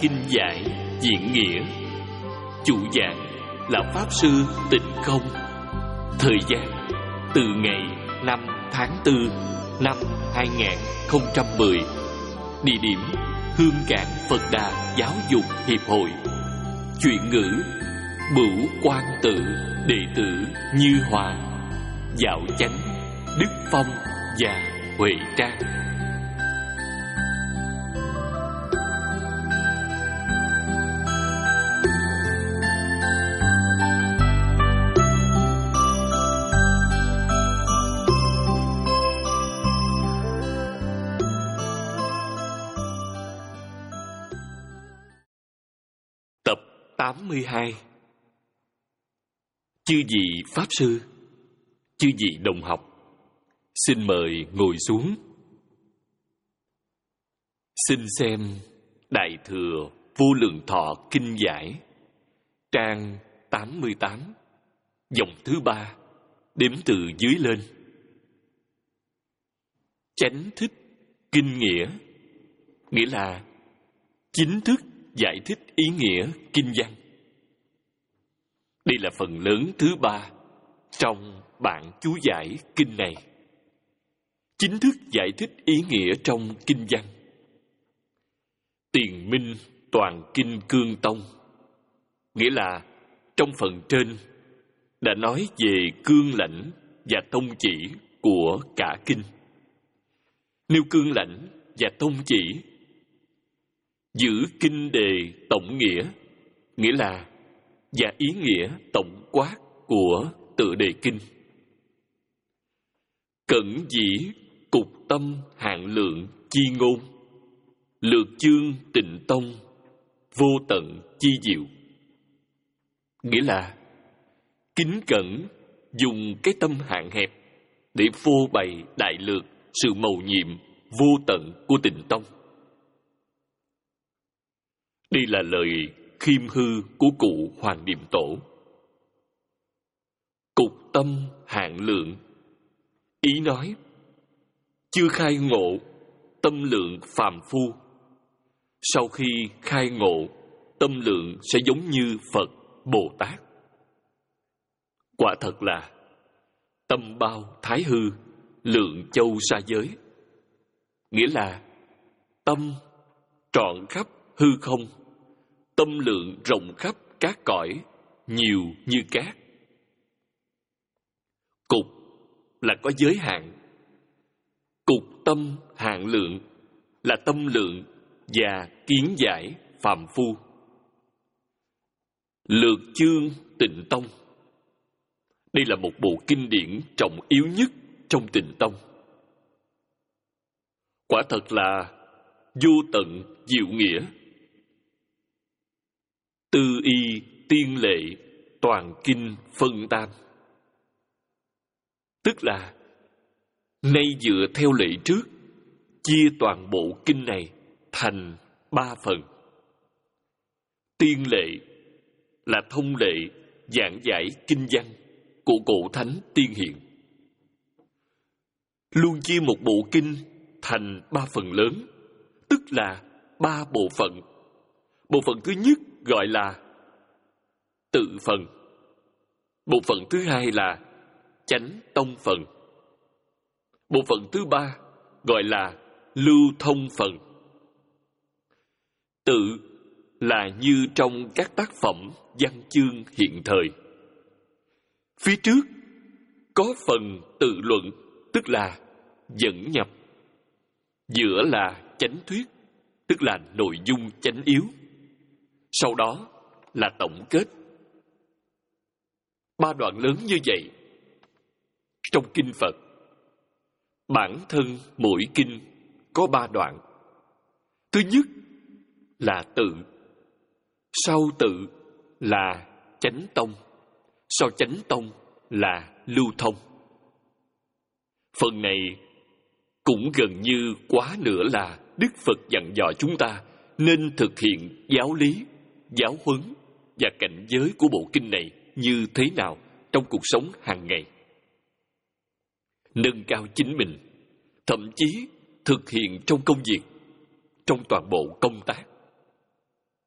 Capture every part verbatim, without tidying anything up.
kinh giải diễn nghĩa. Chủ giảng là Pháp Sư Tịnh Không. Thời gian từ ngày năm tháng tư năm hai nghìn không trăm mười. Địa điểm Hương Cảng Phật Đà Giáo dục Hiệp hội. Chuyển ngữ Bửu Quang Tự, đệ tử Như Hòa, Dạo Chánh, Đức Phong và Huệ Trang. Tập tám mươi hai. Chư vị Pháp Sư, chư vị đồng học, xin mời ngồi xuống. Xin xem Đại Thừa Vô Lượng Thọ Kinh Giải, trang tám mươi tám, dòng thứ ba, đếm từ dưới lên. Chánh thích kinh nghĩa, nghĩa là chính thức giải thích ý nghĩa kinh văn. Đây là phần lớn thứ ba trong bản chú giải kinh này. Chính thức giải thích ý nghĩa trong kinh văn. Tiền Minh Toàn Kinh Cương Tông, nghĩa là trong phần trên đã nói về cương lãnh và tông chỉ của cả kinh. Nêu cương lãnh và tông chỉ, giữ kinh đề tổng nghĩa, nghĩa là và ý nghĩa tổng quát của tựa đề kinh. Cẩn dĩ cục tâm hạn lượng chi ngôn, lược chương tịnh tông vô tận chi diệu, nghĩa là kính cẩn dùng cái tâm hạn hẹp để phô bày đại lược sự mầu nhiệm vô tận của tịnh tông. Đây là lời khiêm hư của cụ Hoàng Điềm Tổ. Cục tâm hạn lượng, ý nói chưa khai ngộ tâm lượng phàm phu, sau khi khai ngộ tâm lượng sẽ giống như Phật Bồ Tát. Quả thật là tâm bao thái hư, lượng châu sa giới, nghĩa là tâm trọn khắp hư không, tâm lượng rộng khắp các cõi, nhiều như cát. Cục là có giới hạn. Cục tâm hạn lượng là tâm lượng và kiến giải phàm phu. Lược chương tịnh tông, đây là một bộ kinh điển trọng yếu nhất trong tịnh tông. Quả thật là vô tận diệu nghĩa. Tư y tiên lệ toàn kinh phân tam, tức là nay dựa theo lệ trước, chia toàn bộ kinh này thành ba phần. Tiên lệ là thông lệ giảng giải kinh văn của cổ thánh tiên hiền. Luôn chia một bộ kinh thành ba phần lớn, tức là ba bộ phận. Bộ phận thứ nhất gọi là tự phần. Bộ phận thứ hai là chánh tông phần. Bộ phận thứ ba gọi là lưu thông phần. Tự là như trong các tác phẩm văn chương hiện thời. Phía trước có phần tự luận, tức là dẫn nhập. Giữa là chánh thuyết, tức là nội dung chánh yếu. Sau đó là tổng kết. Ba đoạn lớn như vậy. Trong kinh Phật, bản thân mỗi kinh có ba đoạn. Thứ nhất là tự, sau tự là chánh tông, sau chánh tông là lưu thông. Phần này cũng gần như quá nửa là Đức Phật dặn dò chúng ta nên thực hiện giáo lý, giáo huấn và cảnh giới của bộ kinh này như thế nào trong cuộc sống hàng ngày. Nâng cao chính mình, thậm chí thực hiện trong công việc, trong toàn bộ công tác.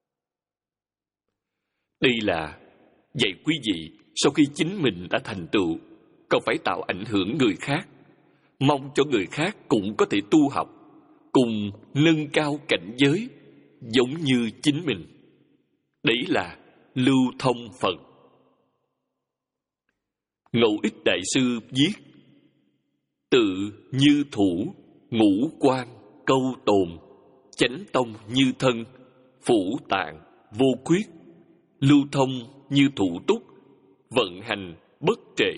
Đây là dạy quý vị sau khi chính mình đã thành tựu, còn phải tạo ảnh hưởng người khác, mong cho người khác cũng có thể tu học, cùng nâng cao cảnh giới giống như chính mình. Đấy là lưu thông Phật. Ngẫu Ích Đại Sư viết: tự như thủ, ngũ quan câu tồn, chánh tông như thân, phủ tạng vô khuyết, lưu thông như thủ túc, vận hành bất trệ.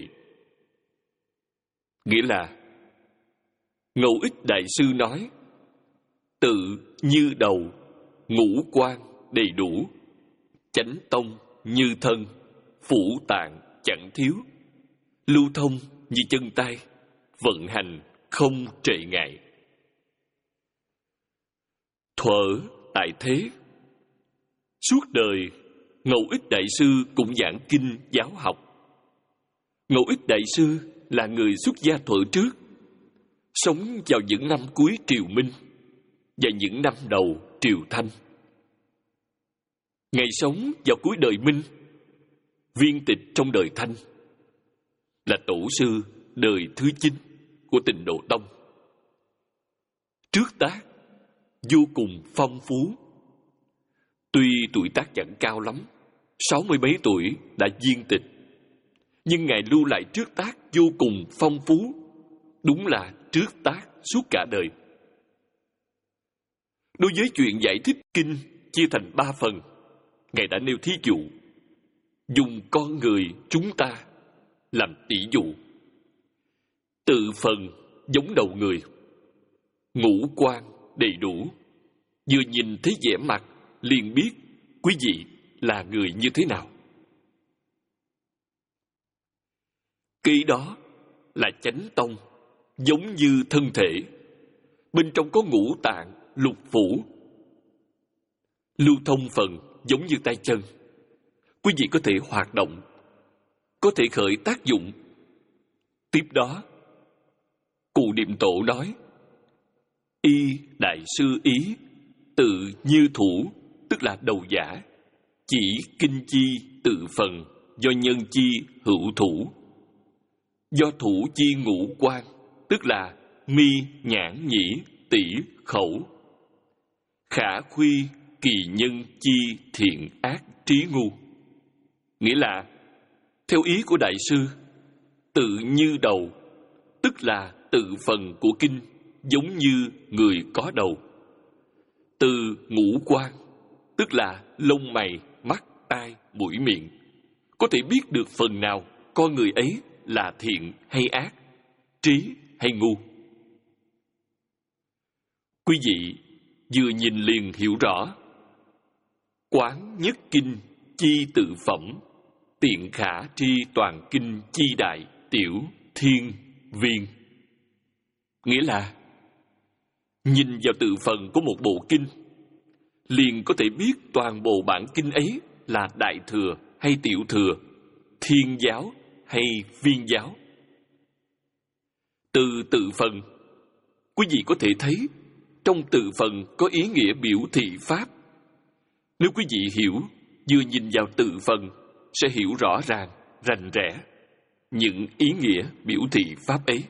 Nghĩa là Ngẫu Ích Đại Sư nói, tự như đầu, ngũ quan đầy đủ, chánh tông như thân, phủ tạng chẳng thiếu, lưu thông như chân tay, vận hành không trệ ngại. Thuở tại thế, suốt đời Ngẫu Ích Đại Sư cũng giảng kinh giáo học. Ngẫu Ích Đại Sư là người xuất gia thuở trước, sống vào những năm cuối Triều Minh và những năm đầu Triều Thanh. Ngài sống vào cuối đời Minh, viên tịch trong đời Thanh, là tổ sư đời thứ chín của Tịnh Độ Tông. Trước tác vô cùng phong phú. Tuy tuổi tác chẳng cao lắm, sáu mươi mấy tuổi đã viên tịch, nhưng Ngài lưu lại trước tác vô cùng phong phú, đúng là trước tác suốt cả đời. Đối với chuyện giải thích kinh chia thành ba phần, Ngài đã nêu thí dụ, dùng con người chúng ta làm tỷ dụ. Tự phần giống đầu người, ngũ quan đầy đủ, vừa nhìn thấy vẻ mặt liền biết quý vị là người như thế nào. Kỳ đó là chánh tông, giống như thân thể, bên trong có ngũ tạng, lục phủ. Lưu thông phần giống như tay chân, quý vị có thể hoạt động, có thể khởi tác dụng. Tiếp đó, Cụ Niệm Tổ nói, y đại sư ý, tự như thủ, tức là đầu giả, chỉ kinh chi tự phần, do nhân chi hữu thủ. Do thủ chi ngũ quan, tức là mi, nhãn, nhĩ, tỷ, khẩu. Khả khuy kỳ nhân chi thiện ác trí ngu. Nghĩa là, theo ý của Đại sư, tự như đầu, tức là tự phần của kinh, giống như người có đầu. Từ ngũ quan, tức là lông mày, mắt, tai, mũi, miệng, có thể biết được phần nào con người ấy là thiện hay ác, trí hay ngu. Quý vị vừa nhìn liền hiểu rõ. Quán nhất kinh chi tự phẩm, tiện khả tri toàn kinh chi đại, tiểu, thiên, viên. Nghĩa là, nhìn vào tự phần của một bộ kinh, liền có thể biết toàn bộ bản kinh ấy là đại thừa hay tiểu thừa, thiên giáo hay viên giáo. Từ tự phần, quý vị có thể thấy trong tự phần có ý nghĩa biểu thị pháp. Nếu quý vị hiểu, vừa nhìn vào tự phần sẽ hiểu rõ ràng, rành rẽ những ý nghĩa biểu thị pháp ấy.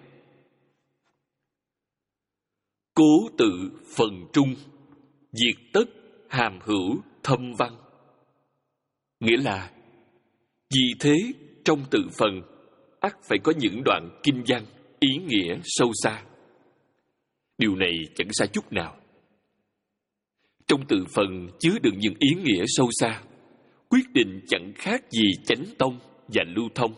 Cố tự phần trung, diệt tất hàm hữu thâm văn. Nghĩa là, vì thế trong tự phần ắt phải có những đoạn kinh văn ý nghĩa sâu xa. Điều này chẳng xa chút nào. Trong tự phần chứa đựng những ý nghĩa sâu xa, quyết định chẳng khác gì chánh tông và lưu thông.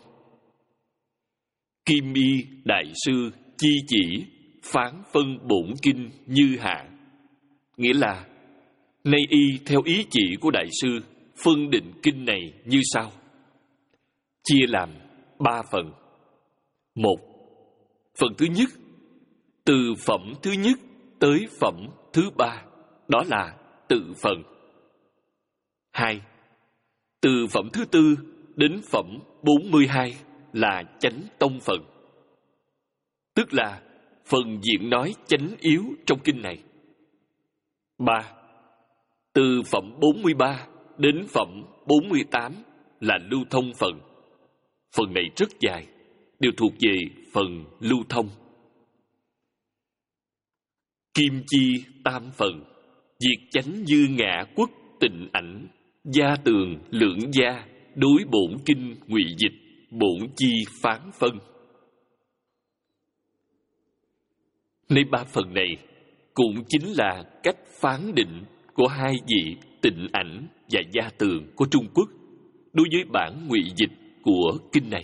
Kim Y Đại Sư chi chỉ phán phân bổn kinh như hạ. Nghĩa là, nay y theo ý chỉ của Đại Sư phân định kinh này như sau. Chia làm ba phần. Một, phần thứ nhất, từ phẩm thứ nhất tới phẩm thứ ba, đó là tự phần. Hai, từ phẩm thứ tư đến phẩm bốn mươi hai là chánh tông phần, tức là phần diện nói chánh yếu trong kinh này. Ba, từ phẩm bốn mươi ba đến phẩm bốn mươi tám là lưu thông phần. Phần này rất dài, đều thuộc về phần lưu thông. Kim chi tam phần, diệt chánh dư ngã quốc tịnh ảnh, gia tường lưỡng gia, đối bổn kinh ngụy dịch, bổn chi phán phân. Nơi ba phần này cũng chính là cách phán định của hai vị tịnh ảnh và gia tường của Trung Quốc đối với bản ngụy dịch của kinh này.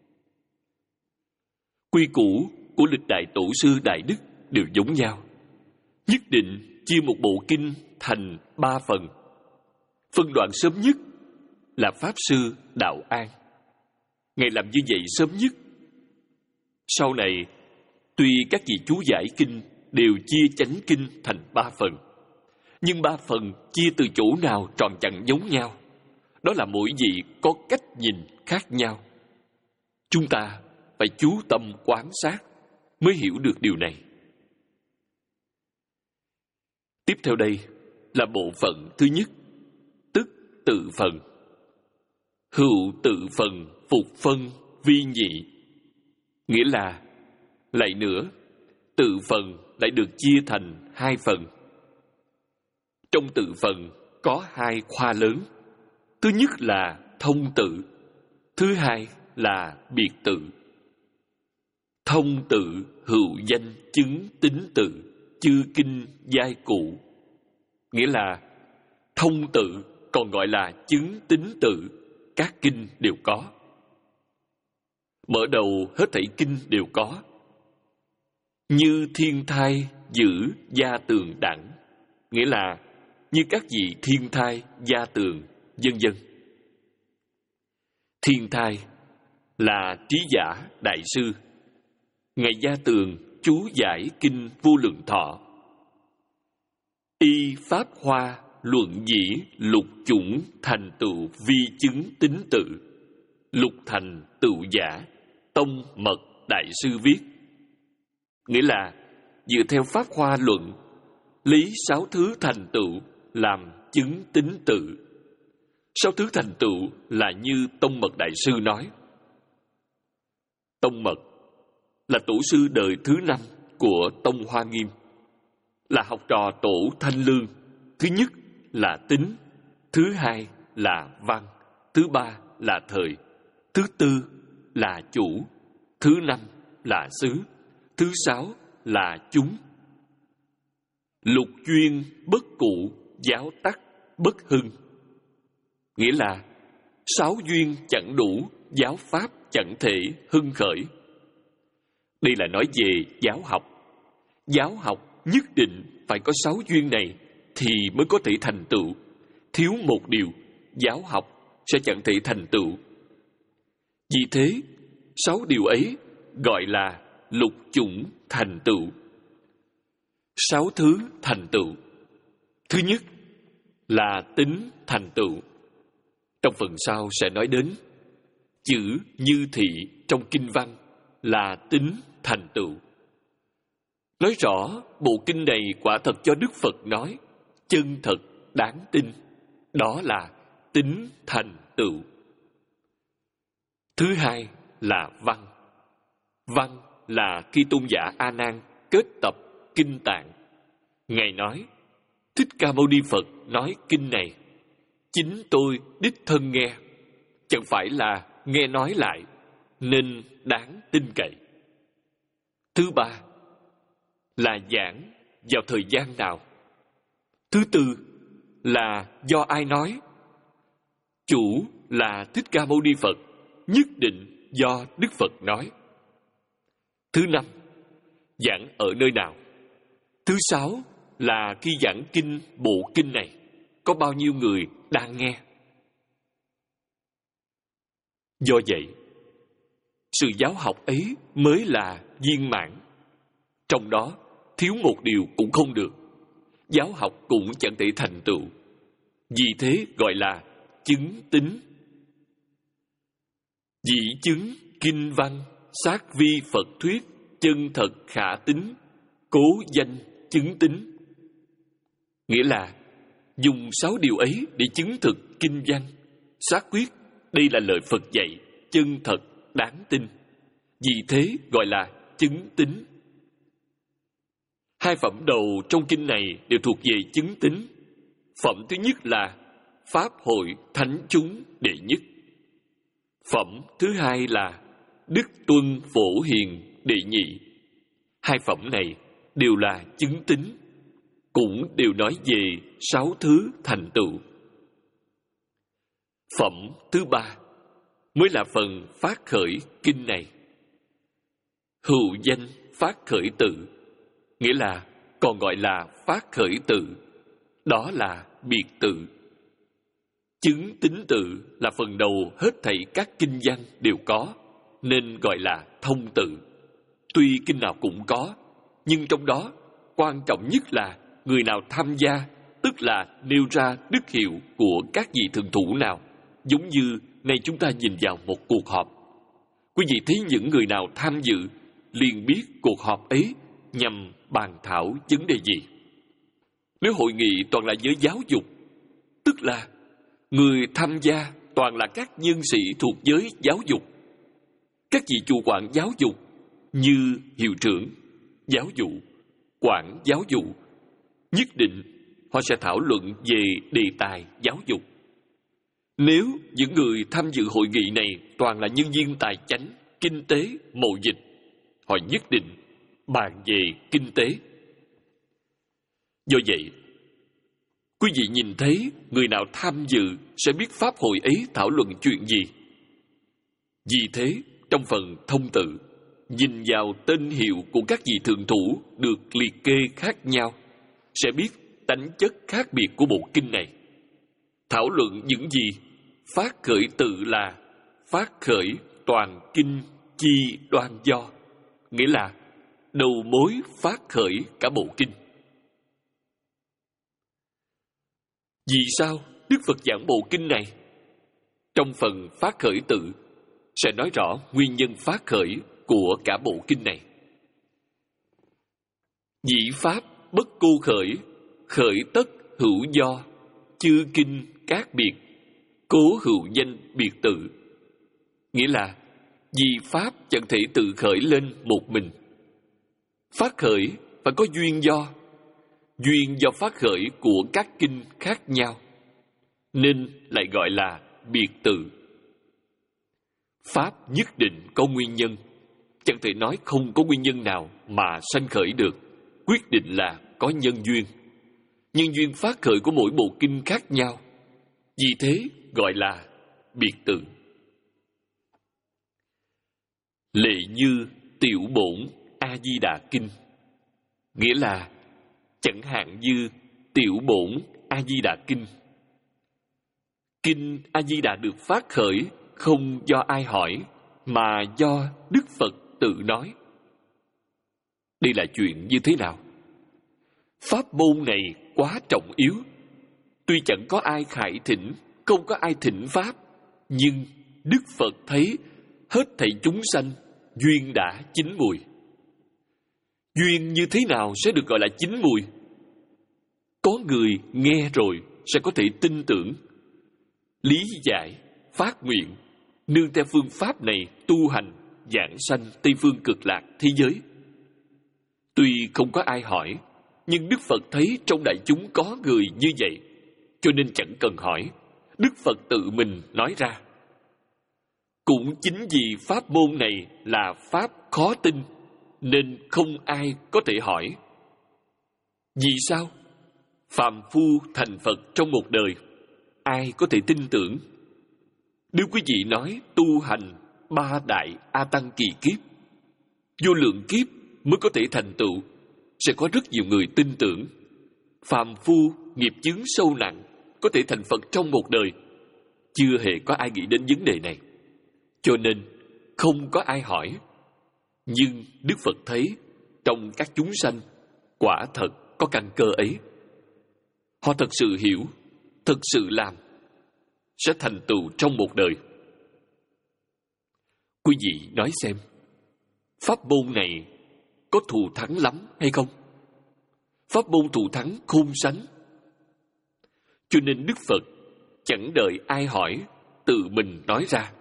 Quy củ của lịch đại tổ sư Đại Đức đều giống nhau, nhất định chia một bộ kinh thành ba phần. Phân đoạn sớm nhất là Pháp Sư Đạo An. Ngài làm như vậy sớm nhất. Sau này, tuy các vị chú giải kinh đều chia chánh kinh thành ba phần, nhưng ba phần chia từ chỗ nào tròn chẳng giống nhau. Đó là mỗi vị có cách nhìn khác nhau. Chúng ta phải chú tâm quan sát mới hiểu được điều này. Tiếp theo đây là bộ phận thứ nhất, tức tự phần. Hữu tự phần phục phân vi nhị. Nghĩa là, lại nữa, tự phần lại được chia thành hai phần. Trong tự phần có hai khoa lớn. Thứ nhất là thông tự, thứ hai là biệt tự. Thông tự hữu danh chứng tính tự, chư kinh giai cụ. Nghĩa là thông tự còn gọi là chứng tính tự, các kinh đều có. Mở đầu hết thảy kinh đều có. Như thiên thai giữ gia tường đẳng, nghĩa là như các vị thiên thai, gia tường, vân vân. Thiên thai là trí giả đại sư. Ngài Gia Tường chú giải kinh Vô Lượng Thọ. Y pháp hoa luận dĩ lục chủng thành tựu vi chứng tính tự, lục thành tựu giả, tông mật đại sư viết. Nghĩa là dựa theo pháp hoa luận, lý sáu thứ thành tựu làm chứng tính tự. Sáu thứ thành tựu là như tông mật đại sư nói. Tông mật là tổ sư đời thứ năm của Tông Hoa Nghiêm, là học trò tổ Thanh Lương. Thứ nhất là tính, thứ hai là văn, thứ ba là thời, thứ tư là chủ, thứ năm là xứ, thứ sáu là chúng. Lục duyên bất cụ, giáo tắc bất hưng. Nghĩa là sáu duyên chẳng đủ, giáo pháp chẳng thể hưng khởi. Đây là nói về giáo học. Giáo học nhất định phải có sáu duyên này thì mới có thể thành tựu. Thiếu một điều, giáo học sẽ chẳng thể thành tựu. Vì thế, sáu điều ấy gọi là lục chủng thành tựu. Sáu thứ thành tựu. Thứ nhất là tính thành tựu. Trong phần sau sẽ nói đến chữ như thị trong kinh văn là tính thành tựu. Nói rõ bộ kinh này quả thật cho Đức Phật nói, chân thật đáng tin. Đó là tính thành tựu. Thứ hai là văn. Văn là khi tôn giả A Nan kết tập kinh tạng. Ngài nói, Thích Ca Mâu Ni Phật nói kinh này, chính tôi đích thân nghe, chẳng phải là nghe nói lại, nên đáng tin cậy. Thứ ba là giảng vào thời gian nào. Thứ tư là do ai nói. Chủ là Thích Ca Mâu Ni Phật, nhất định do Đức Phật nói. Thứ năm, giảng ở nơi nào. Thứ sáu là khi giảng kinh bộ kinh này, có bao nhiêu người đang nghe. Do vậy, sự giáo học ấy mới là viên mãn. Trong đó, thiếu một điều cũng không được. Giáo học cũng chẳng thể thành tựu. Vì thế gọi là chứng tính. Dĩ chứng kinh văn, sát vi Phật thuyết, chân thật khả tính, cố danh chứng tính. Nghĩa là dùng sáu điều ấy để chứng thực kinh văn, xác quyết. Đây là lời Phật dạy, chân thật, đáng tin. Vì thế gọi là chứng tín. Hai phẩm đầu trong kinh này đều thuộc về chứng tín. Phẩm thứ nhất là Pháp hội thánh chúng đệ nhất. Phẩm thứ hai là Đức tuân phổ hiền đệ nhị. Hai phẩm này đều là chứng tín, cũng đều nói về sáu thứ thành tựu. Phẩm thứ ba mới là phần phát khởi kinh này. Hữu danh phát khởi tự, nghĩa là còn gọi là phát khởi tự, đó là biệt tự. Chứng tín tự là phần đầu hết thảy các kinh văn đều có, nên gọi là thông tự. Tuy kinh nào cũng có, nhưng trong đó quan trọng nhất là người nào tham gia, tức là nêu ra đức hiệu của các vị thượng thủ nào. Giống như nay chúng ta nhìn vào một cuộc họp, quý vị thấy những người nào tham dự liền biết cuộc họp ấy nhằm bàn thảo vấn đề gì. Nếu hội nghị toàn là giới giáo dục, tức là người tham gia toàn là các nhân sĩ thuộc giới giáo dục, các vị chủ quản giáo dục như hiệu trưởng, giáo vụ, quản giáo vụ, nhất định họ sẽ thảo luận về đề tài giáo dục. Nếu những người tham dự hội nghị này toàn là nhân viên tài chánh, kinh tế, mậu dịch, họ nhất định bàn về kinh tế. Do vậy, quý vị nhìn thấy người nào tham dự sẽ biết pháp hội ấy thảo luận chuyện gì. Vì thế, trong phần thông tự, nhìn vào tên hiệu của các vị thượng thủ được liệt kê khác nhau, sẽ biết tánh chất khác biệt của bộ kinh này. Thảo luận những gì? Phát khởi tự là phát khởi toàn kinh chi đoan do, nghĩa là đầu mối phát khởi cả bộ kinh. Vì sao Đức Phật giảng bộ kinh này? Trong phần phát khởi tự sẽ nói rõ nguyên nhân phát khởi của cả bộ kinh này. Dĩ pháp bất cô khởi, khởi tất hữu do, chư kinh các biệt, cố hữu danh biệt tự. Nghĩa là vì pháp chẳng thể tự khởi lên một mình. Phát khởi phải có duyên do, duyên do phát khởi của các kinh khác nhau, nên lại gọi là biệt tự. Pháp nhất định có nguyên nhân, chẳng thể nói không có nguyên nhân nào mà sanh khởi được, quyết định là có nhân duyên. Nhưng duyên phát khởi của mỗi bộ kinh khác nhau, vì thế gọi là biệt tự. Lệ như tiểu bổn A Di Đà Kinh, nghĩa là chẳng hạn như tiểu bổn A Di Đà Kinh. Kinh A Di Đà được phát khởi không do ai hỏi, mà do Đức Phật tự nói. Đây là chuyện như thế nào? Pháp môn này quá trọng yếu. Tuy chẳng có ai khải thỉnh, không có ai thỉnh Pháp, nhưng Đức Phật thấy hết thảy chúng sanh duyên đã chín mùi. Duyên như thế nào sẽ được gọi là chín mùi? Có người nghe rồi sẽ có thể tin tưởng, lý giải, phát nguyện, nương theo phương pháp này tu hành, giảng sanh Tây Phương Cực Lạc thế giới. Tuy không có ai hỏi, nhưng Đức Phật thấy trong đại chúng có người như vậy, cho nên chẳng cần hỏi, Đức Phật tự mình nói ra. Cũng chính vì pháp môn này là pháp khó tin, nên không ai có thể hỏi. Vì sao? Phàm phu thành Phật trong một đời, ai có thể tin tưởng? Nếu quý vị nói tu hành ba đại A Tăng kỳ kiếp, vô lượng kiếp mới có thể thành tựu, sẽ có rất nhiều người tin tưởng. Phàm phu nghiệp chướng sâu nặng có thể thành Phật trong một đời, chưa hề có ai nghĩ đến vấn đề này, cho nên không có ai hỏi. Nhưng Đức Phật thấy trong các chúng sanh quả thật có căn cơ ấy. Họ thật sự hiểu, thật sự làm, sẽ thành tựu trong một đời. Quý vị nói xem, pháp môn này có thù thắng lắm hay không? Pháp môn thù thắng khôn sánh. Cho nên Đức Phật chẳng đợi ai hỏi tự mình nói ra.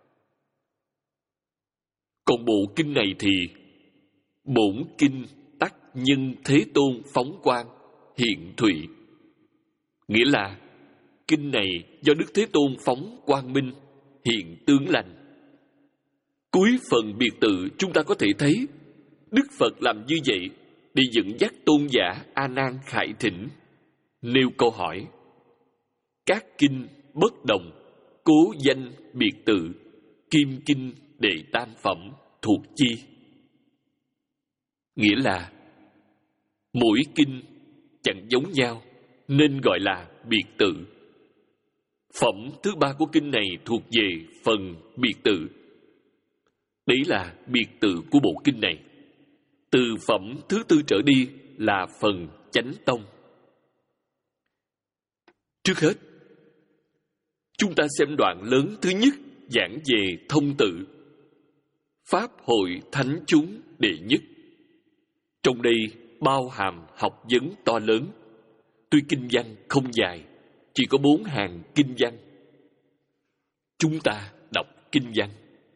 Còn bộ kinh này thì bổn kinh tắc nhân Thế Tôn phóng quang hiện thụy. Nghĩa là kinh này do Đức Thế Tôn phóng quang minh, hiện tướng lành. Cuối phần biệt tự chúng ta có thể thấy Đức Phật làm như vậy để dẫn dắt tôn giả A Nan khải thỉnh, nêu câu hỏi: các kinh bất đồng, cố danh biệt tự, kim kinh đệ tam phẩm thuộc chi? Nghĩa là mỗi kinh chẳng giống nhau nên gọi là biệt tự. Phẩm thứ ba của kinh này thuộc về phần biệt tự. Đấy là biệt tự của bộ kinh này. Từ phẩm thứ tư trở đi là phần chánh tông. Trước hết, chúng ta xem đoạn lớn thứ nhất giảng về thông tự. Pháp hội thánh chúng đệ nhất. Trong đây bao hàm học vấn to lớn. Tuy kinh văn không dài, chỉ có bốn hàng kinh văn. Chúng ta đọc kinh văn.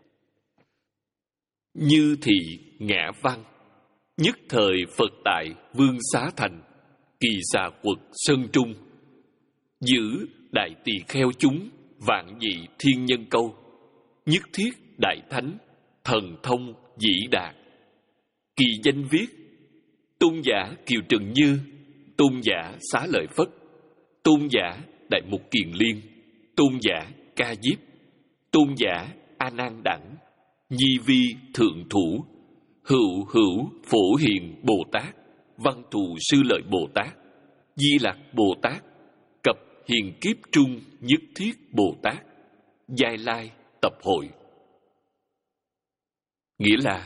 Như thị ngã văn, nhất thời Phật tại Vương Xá Thành, Kỳ Xà Quật Sơn Trung, giữ đại tỳ kheo chúng vạn vị thiên nhân câu, nhất thiết đại thánh, thần thông dĩ đạt. Kỳ danh viết: tôn giả Kiều Trần Như, tôn giả Xá Lợi Phất, tôn giả Đại Mục Kiền Liên, tôn giả Ca Diếp, tôn giả A Nan Đẳng, Nhi Vi Thượng Thủ, Hữu Hữu Phổ Hiền Bồ Tát, Văn Thù Sư Lợi Bồ Tát, Di Lặc Bồ Tát, Cập Hiền Kiếp Trung Nhất Thiết Bồ Tát, Giai Lai Tập Hội. Nghĩa là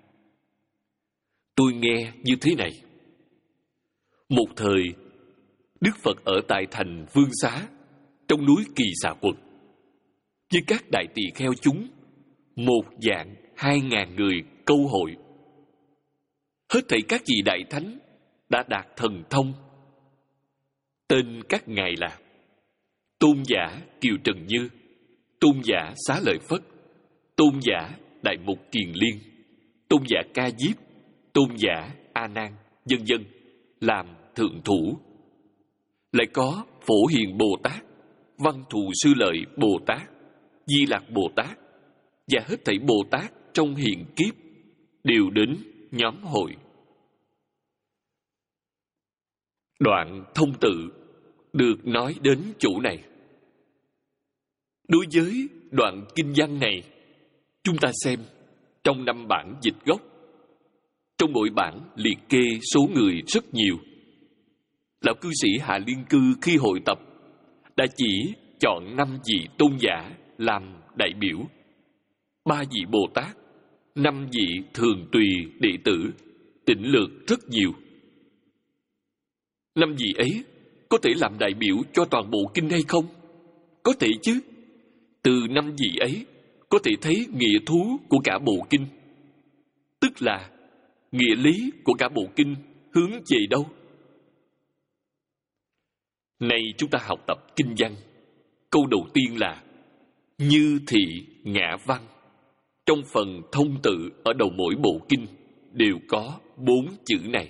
tôi nghe như thế này: một thời, Đức Phật ở tại thành Vương Xá, trong núi Kỳ Xà Quật, với các đại tỳ kheo chúng, một vạn hai ngàn người câu hội. Hết thảy các vị đại thánh đã đạt thần thông. Tên các ngài là tôn giả Kiều Trần Như, tôn giả Xá Lợi Phất, tôn giả Đại Mục Kiền Liên, tôn giả Ca Diếp, tôn giả A Nan, vân vân, làm thượng thủ. Lại có Phổ Hiền Bồ Tát, Văn Thù Sư Lợi Bồ Tát, Di Lặc Bồ Tát và hết thảy Bồ Tát trong hiện kiếp đều đến nhóm hội. Đoạn thông tự được nói đến chỗ này. Đối với đoạn kinh văn này, chúng ta xem trong năm bản dịch gốc. Trong mỗi bản liệt kê số người rất nhiều. Lão cư sĩ Hạ Liên Cư khi hội tập đã chỉ chọn năm vị tôn giả làm đại biểu, ba vị Bồ Tát, năm vị thường tùy đệ tử, tỉnh lược rất nhiều. Năm vị ấy có thể làm đại biểu cho toàn bộ kinh hay không? Có thể chứ. Từ năm vị ấy có thể thấy nghĩa thú của cả bộ kinh. Tức là nghĩa lý của cả bộ kinh hướng về đâu? Này chúng ta học tập kinh văn. Câu đầu tiên là như thị ngã văn. Trong phần thông tự ở đầu mỗi bộ kinh đều có bốn chữ này.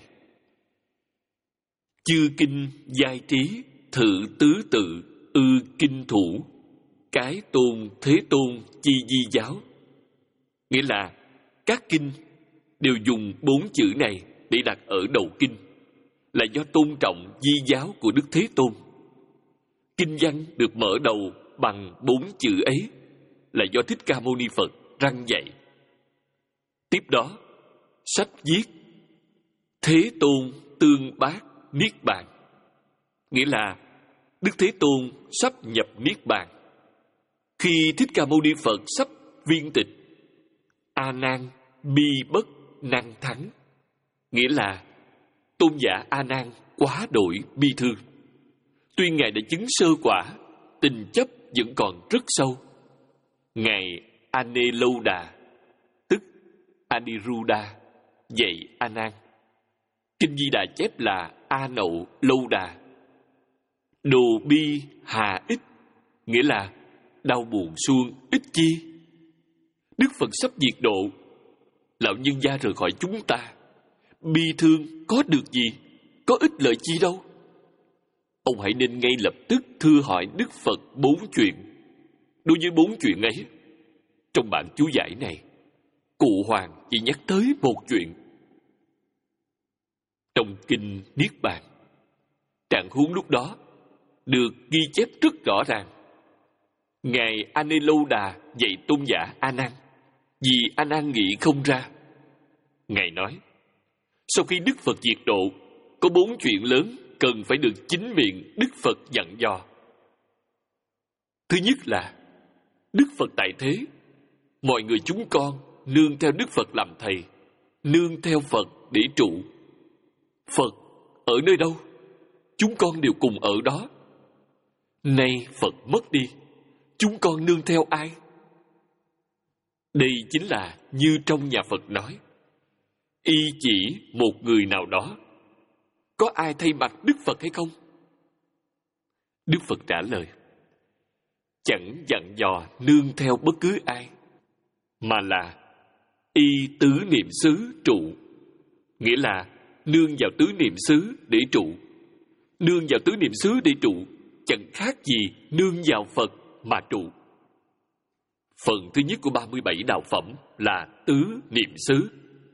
Chư kinh giai trí, thử tứ tự, ư kinh thủ, cái tôn thế tôn chi di giáo. Nghĩa là các kinh đều dùng bốn chữ này để đặt ở đầu kinh, là do tôn trọng di giáo của Đức Thế Tôn. Kinh văn được mở đầu bằng bốn chữ ấy là do Thích Ca Mâu Ni Phật răn dạy. Tiếp đó, sách viết Thế Tôn tương bác Niết Bàn, nghĩa là Đức Thế Tôn sắp nhập Niết Bàn. Khi Thích Ca Mâu Ni Phật sắp viên tịch, A Nan bi bất năng thắng, nghĩa là tôn giả A Nan quá đổi bi thương. Tuy ngài đã chứng sơ quả, tình chấp vẫn còn rất sâu. Ngài Ane Lâu Đà, tức Aniruddha, dạy A Nan. Kinh Di Đà chép là A Nậu Lâu Đà. Đồ bi hà ích, nghĩa là đau buồn suông, ích chi. Đức Phật sắp diệt độ, lão nhân gia rời khỏi chúng ta. Bi thương có được gì, có ích lợi chi đâu. Ông hãy nên ngay lập tức thưa hỏi Đức Phật bốn chuyện. Đối với bốn chuyện ấy, trong bản chú giải này, Cụ Hoàng chỉ nhắc tới một chuyện. Trong kinh Niết Bàn, trạng huống lúc đó được ghi chép rất rõ ràng. Ngài A Nê Lâu Đà dạy tôn giả A Nan, vì A Nan nghĩ không ra. Ngài nói, sau khi Đức Phật diệt độ, có bốn chuyện lớn cần phải được chính miệng Đức Phật dặn dò. Thứ nhất là Đức Phật tại thế, mọi người chúng con nương theo Đức Phật làm thầy, nương theo Phật để trụ. Phật ở nơi đâu, chúng con đều cùng ở đó. Nay Phật mất đi, chúng con nương theo ai? Đây chính là như trong nhà Phật nói, y chỉ một người nào đó. Có ai thay mặt Đức Phật hay không? Đức Phật trả lời, chẳng dặn dò nương theo bất cứ ai, mà là y tứ niệm xứ trụ. Nghĩa là nương vào tứ niệm xứ để trụ. Nương vào tứ niệm xứ để trụ chẳng khác gì nương vào Phật mà trụ. Phần thứ nhất của ba mươi bảy đạo phẩm là tứ niệm xứ.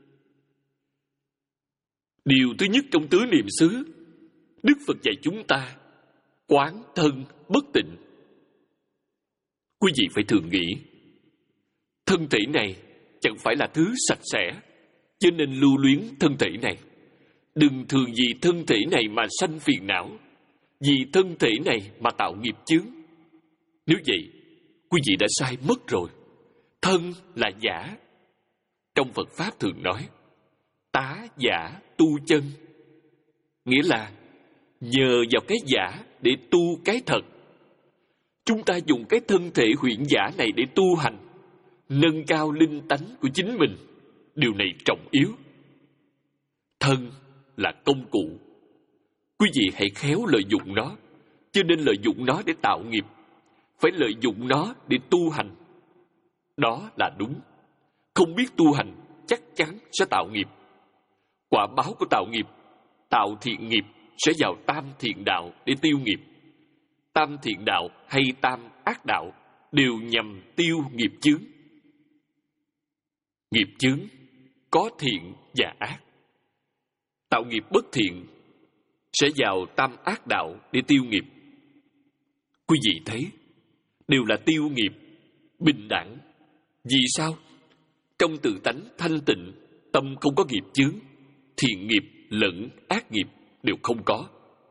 Điều thứ nhất trong tứ niệm xứ, Đức Phật dạy chúng ta quán thân bất tịnh. Quý vị phải thường nghĩ, thân thể này chẳng phải là thứ sạch sẽ, cho nên lưu luyến thân thể này. Đừng thường vì thân thể này mà sanh phiền não, vì thân thể này mà tạo nghiệp chướng. Nếu vậy, quý vị đã sai mất rồi. Thân là giả. Trong Phật Pháp thường nói, tá giả tu chân. Nghĩa là nhờ vào cái giả để tu cái thật. Chúng ta dùng cái thân thể huyễn giả này để tu hành, nâng cao linh tánh của chính mình. Điều này trọng yếu. Thân là công cụ. Quý vị hãy khéo lợi dụng nó, cho nên lợi dụng nó để tạo nghiệp. Phải lợi dụng nó để tu hành. Đó là đúng. Không biết tu hành chắc chắn sẽ tạo nghiệp. Quả báo của tạo nghiệp, tạo thiện nghiệp sẽ vào tam thiện đạo để tiêu nghiệp. Tam thiện đạo hay tam ác đạo đều nhằm tiêu nghiệp chướng. Nghiệp chướng có thiện và ác. Tạo nghiệp bất thiện sẽ vào tam ác đạo để tiêu nghiệp. Quý vị thấy, đều là tiêu nghiệp, bình đẳng. Vì sao? Trong tự tánh thanh tịnh, tâm không có nghiệp chướng, thiện nghiệp lẫn ác nghiệp đều không có.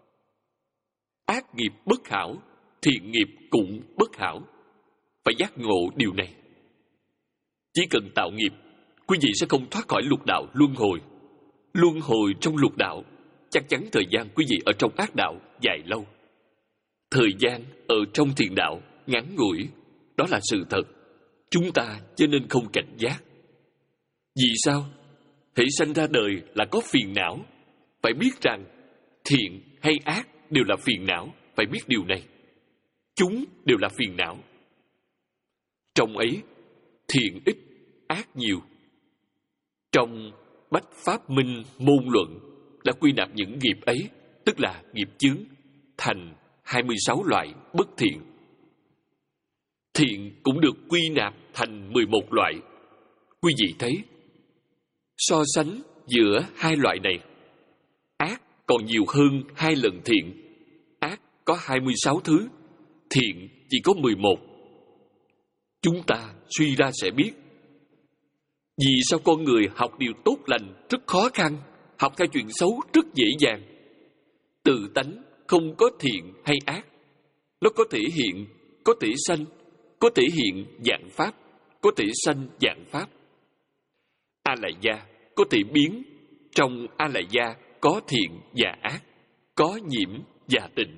Ác nghiệp bất hảo, thiện nghiệp cũng bất hảo. Phải giác ngộ điều này. Chỉ cần tạo nghiệp, quý vị sẽ không thoát khỏi lục đạo luân hồi. Luân hồi trong lục đạo, chắc chắn thời gian quý vị ở trong ác đạo dài lâu. Thời gian ở trong thiện đạo ngắn ngủi, đó là sự thật. Chúng ta cho nên không cảnh giác. Vì sao? Hễ sanh ra đời là có phiền não. Phải biết rằng thiện hay ác đều là phiền não. Phải biết điều này. Chúng đều là phiền não. Trong ấy, thiện ít, ác nhiều. Trong Bách Pháp Minh Môn Luận đã quy nạp những nghiệp ấy, tức là nghiệp chướng, thành hai mươi sáu loại bất thiện. Thiện cũng được quy nạp thành mười một loại. Quý vị thấy, so sánh giữa hai loại này, ác còn nhiều hơn hai lần thiện. Ác có hai mươi sáu thứ, thiện chỉ có mười một. Chúng ta suy ra sẽ biết, vì sao con người học điều tốt lành rất khó khăn, học theo chuyện xấu rất dễ dàng. Tự tánh không có thiện hay ác. Nó có thể hiện, có thể sanh, có thể hiện dạng pháp, có thể sanh dạng pháp. A-la gia có thể biến. Trong A-la gia có thiện và ác, có nhiễm và tịnh.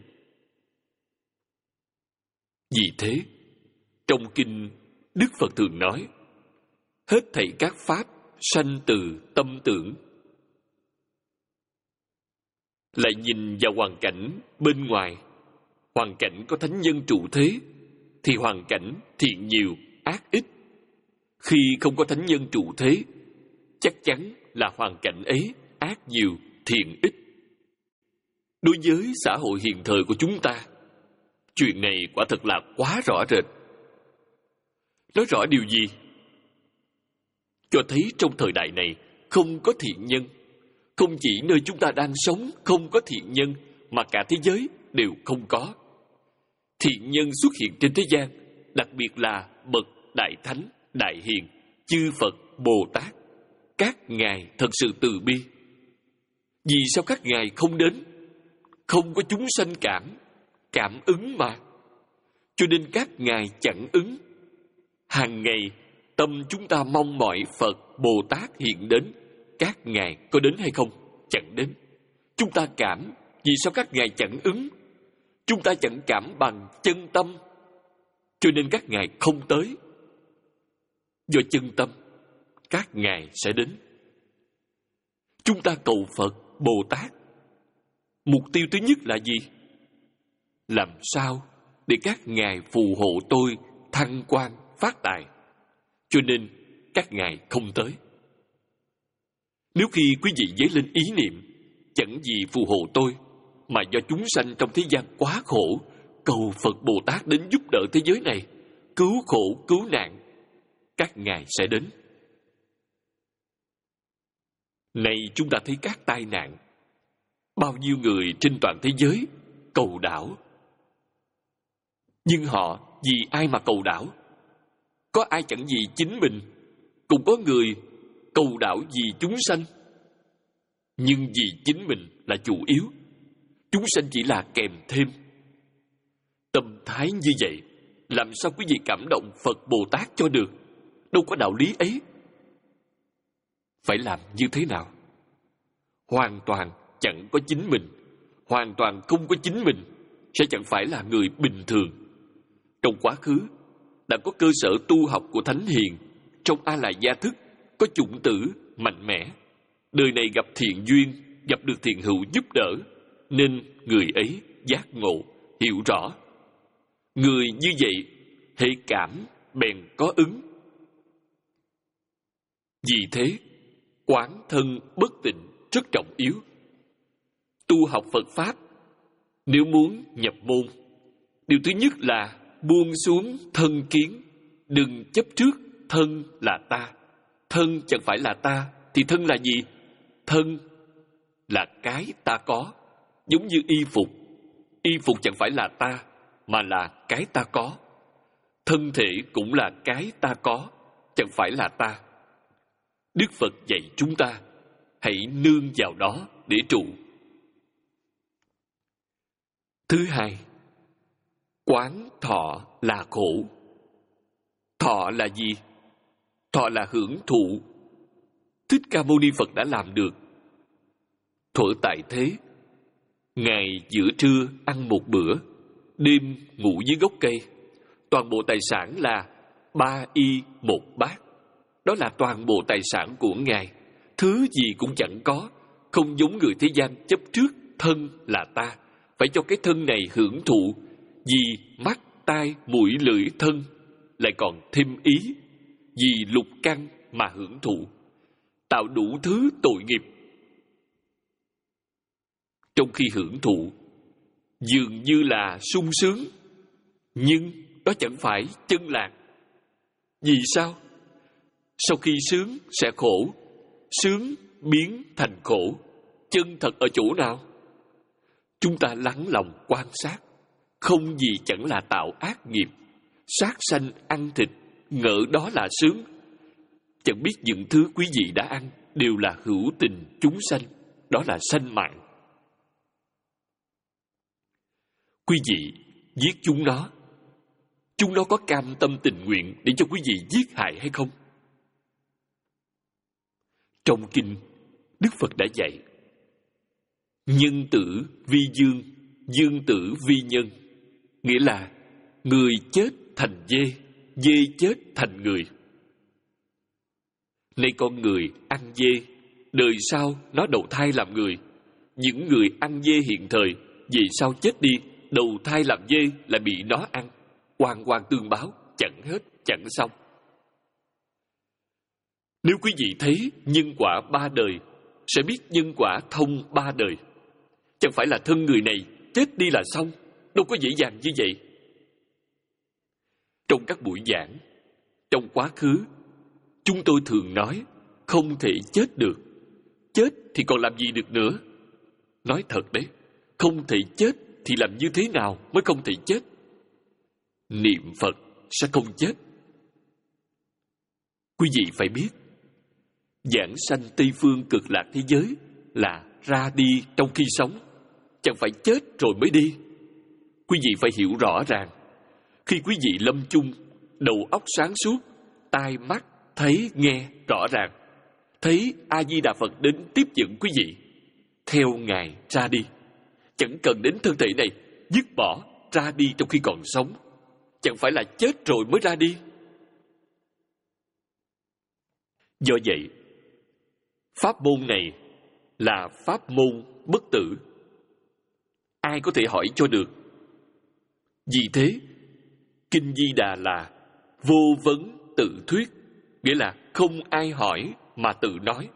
Vì thế, trong kinh Đức Phật thường nói, hết thảy các pháp sanh từ tâm tưởng. Lại nhìn vào hoàn cảnh bên ngoài, hoàn cảnh có thánh nhân trụ thế, thì hoàn cảnh thiện nhiều, ác ít. Khi không có thánh nhân trụ thế, chắc chắn là hoàn cảnh ấy ác nhiều, thiện ít. Đối với xã hội hiện thời của chúng ta, chuyện này quả thật là quá rõ rệt. Nói rõ điều gì? Cho thấy trong thời đại này không có thiện nhân. Không chỉ nơi chúng ta đang sống không có thiện nhân, mà cả thế giới đều không có. Thiện nhân xuất hiện trên thế gian, đặc biệt là bậc đại thánh, đại hiền, chư Phật, Bồ Tát. Các ngài thật sự từ bi. Vì sao các ngài không đến? Không có chúng sanh cảm, cảm ứng mà. Cho nên các ngài chẳng ứng. Hàng ngày, tâm chúng ta mong mỏi Phật, Bồ Tát hiện đến. Các ngài có đến hay không? Chẳng đến. Chúng ta cảm, vì sao các ngài chẳng ứng? Chúng ta chẳng cảm bằng chân tâm, cho nên các ngài không tới. Do chân tâm, các ngài sẽ đến. Chúng ta cầu Phật, Bồ Tát, mục tiêu thứ nhất là gì? Làm sao để các ngài phù hộ tôi thăng quan phát tài? Cho nên các ngài không tới. Nếu khi quý vị dấy lên ý niệm chẳng gì phù hộ tôi, mà do chúng sanh trong thế gian quá khổ, cầu Phật Bồ Tát đến giúp đỡ thế giới này, cứu khổ cứu nạn, các ngài sẽ đến. Này chúng ta thấy các tai nạn, bao nhiêu người trên toàn thế giới cầu đảo. Nhưng họ vì ai mà cầu đảo? Có ai chẳng vì chính mình, cũng có người cầu đảo vì chúng sanh. Nhưng vì chính mình là chủ yếu, chúng sanh chỉ là kèm thêm. Tâm thái như vậy, làm sao quý vị cảm động Phật Bồ Tát cho được? Đâu có đạo lý ấy. Phải làm như thế nào? Hoàn toàn chẳng có chính mình, hoàn toàn không có chính mình, sẽ chẳng phải là người bình thường. Trong quá khứ, đã có cơ sở tu học của Thánh Hiền, trong A Lại Gia Thức có chủng tử mạnh mẽ. Đời này gặp thiện duyên, gặp được thiện hữu giúp đỡ, nên người ấy giác ngộ, hiểu rõ. Người như vậy, hệ cảm bèn có ứng. Vì thế, quán thân bất tịnh rất trọng yếu. Tu học Phật Pháp, nếu muốn nhập môn, điều thứ nhất là buông xuống thân kiến, đừng chấp trước thân là ta. Thân chẳng phải là ta, thì thân là gì? Thân là cái ta có, giống như y phục. Y phục chẳng phải là ta, mà là cái ta có. Thân thể cũng là cái ta có, chẳng phải là ta. Đức Phật dạy chúng ta, hãy nương vào đó để trụ. Thứ hai, quán thọ là khổ. Thọ là gì? Thọ là hưởng thụ. Thích Ca Mâu Ni Phật đã làm được. Thuở tại thế, ngày giữa trưa ăn một bữa, đêm ngủ dưới gốc cây. Toàn bộ tài sản là ba y một bát. Đó là toàn bộ tài sản của Ngài. Thứ gì cũng chẳng có, không giống người thế gian chấp trước thân là ta. Phải cho cái thân này hưởng thụ, vì mắt, tai, mũi, lưỡi, thân, lại còn thêm ý, vì lục căn mà hưởng thụ, tạo đủ thứ tội nghiệp. Trong khi hưởng thụ, dường như là sung sướng, nhưng đó chẳng phải chân lạc. Vì sao? Sau khi sướng sẽ khổ, sướng biến thành khổ. Chân thật ở chỗ nào? Chúng ta lắng lòng quan sát, không gì chẳng là tạo ác nghiệp, sát sanh ăn thịt, ngỡ đó là sướng. Chẳng biết những thứ quý vị đã ăn đều là hữu tình chúng sanh, đó là sanh mạng. Quý vị giết chúng nó, chúng nó có cam tâm tình nguyện để cho quý vị giết hại hay không? Trong kinh, Đức Phật đã dạy, nhân tử vi dương, dương tử vi nhân. Nghĩa là người chết thành dê, dê chết thành người. Nay con người ăn dê, đời sau nó đầu thai làm người. Những người ăn dê hiện thời, về sau chết đi, đầu thai làm dê lại bị nó ăn. oan oan tương báo, chẳng hết, chẳng xong. Nếu quý vị thấy nhân quả ba đời, sẽ biết nhân quả thông ba đời. Chẳng phải là thân người này chết đi là xong, đâu có dễ dàng như vậy. Trong các buổi giảng, trong quá khứ, chúng tôi thường nói không thể chết được. Chết thì còn làm gì được nữa? Nói thật đấy, không thể chết thì làm như thế nào mới không thể chết? Niệm Phật sẽ không chết. Quý vị phải biết, giảng sanh Tây Phương Cực Lạc thế giới là ra đi trong khi sống, chẳng phải chết rồi mới đi. Quý vị phải hiểu rõ ràng, khi quý vị lâm chung, đầu óc sáng suốt, tai mắt thấy nghe rõ ràng, thấy A Di Đà Phật đến tiếp dẫn quý vị, theo Ngài ra đi, chẳng cần đến thân thể này, dứt bỏ, ra đi trong khi còn sống, chẳng phải là chết rồi mới ra đi. Do vậy, pháp môn này là pháp môn bất tử. Ai có thể hỏi cho được? Vì thế, Kinh Di Đà là vô vấn tự thuyết, nghĩa là không ai hỏi mà tự nói.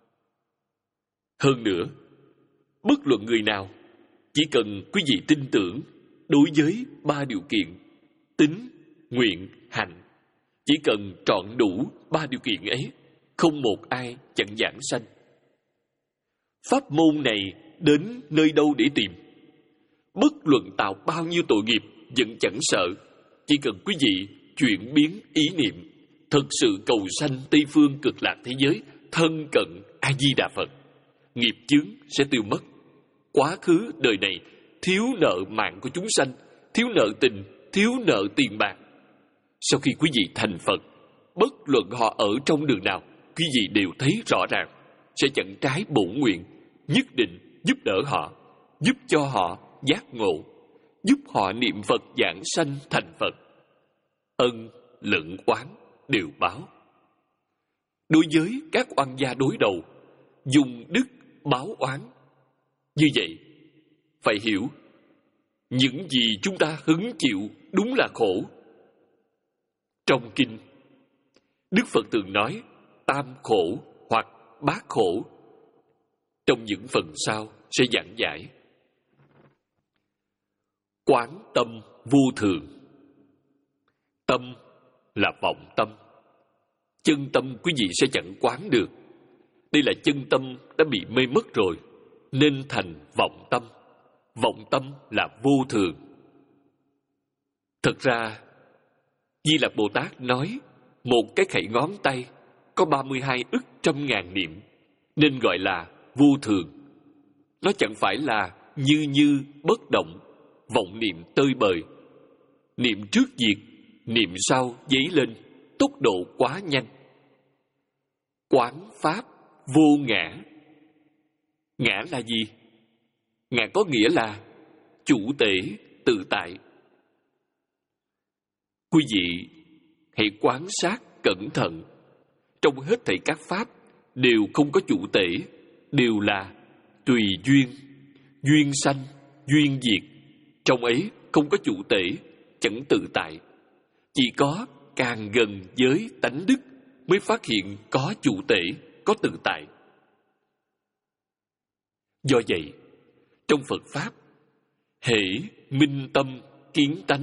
Hơn nữa, bất luận người nào, chỉ cần quý vị tin tưởng đối với ba điều kiện tín, nguyện, hành, chỉ cần trọn đủ ba điều kiện ấy, không một ai chẳng giảng sanh. Pháp môn này đến nơi đâu để tìm? Bất luận tạo bao nhiêu tội nghiệp vẫn chẳng sợ. Chỉ cần quý vị chuyển biến ý niệm, thật sự cầu sanh Tây Phương Cực Lạc thế giới, thân cận A Di Đà Phật, nghiệp chướng sẽ tiêu mất. Quá khứ đời này thiếu nợ mạng của chúng sanh, thiếu nợ tình, thiếu nợ tiền bạc. Sau khi quý vị thành Phật, bất luận họ ở trong đường nào, quý vị đều thấy rõ ràng, sẽ chẳng trái bổn nguyện, nhất định giúp đỡ họ, giúp cho họ giác ngộ, giúp họ niệm Phật giảng sanh thành Phật. Ân lẫn oán đều báo. Đối với các oan gia đối đầu, dùng đức báo oán. Như vậy, phải hiểu, những gì chúng ta hứng chịu đúng là khổ. Trong kinh, Đức Phật thường nói tam khổ hoặc bát khổ. Trong những phần sau sẽ giảng giải. Quán tâm vô thường. Tâm là vọng tâm. Chân tâm quý vị sẽ chẳng quán được. Đây là chân tâm đã bị mê mất rồi, nên thành vọng tâm. Vọng tâm là vô thường. Thật ra, Di Lặc Bồ Tát nói một cái khẩy ngón tay có ba mươi hai ức trăm ngàn niệm, nên gọi là vô thường. Nó chẳng phải là như như bất động, vọng niệm tơi bời. Niệm trước diệt, niệm sau dấy lên, tốc độ quá nhanh. Quán pháp vô ngã. Ngã là gì? Ngã có nghĩa là chủ tể, tự tại. Quý vị hãy quan sát cẩn thận. Trong hết thảy các pháp đều không có chủ tể, đều là tùy duyên, duyên sanh, duyên diệt. Trong ấy không có chủ tể, chẳng tự tại. Chỉ có càng gần với tánh đức mới phát hiện có chủ tể, có tự tại. Do vậy, trong Phật Pháp, hễ minh tâm kiến tánh,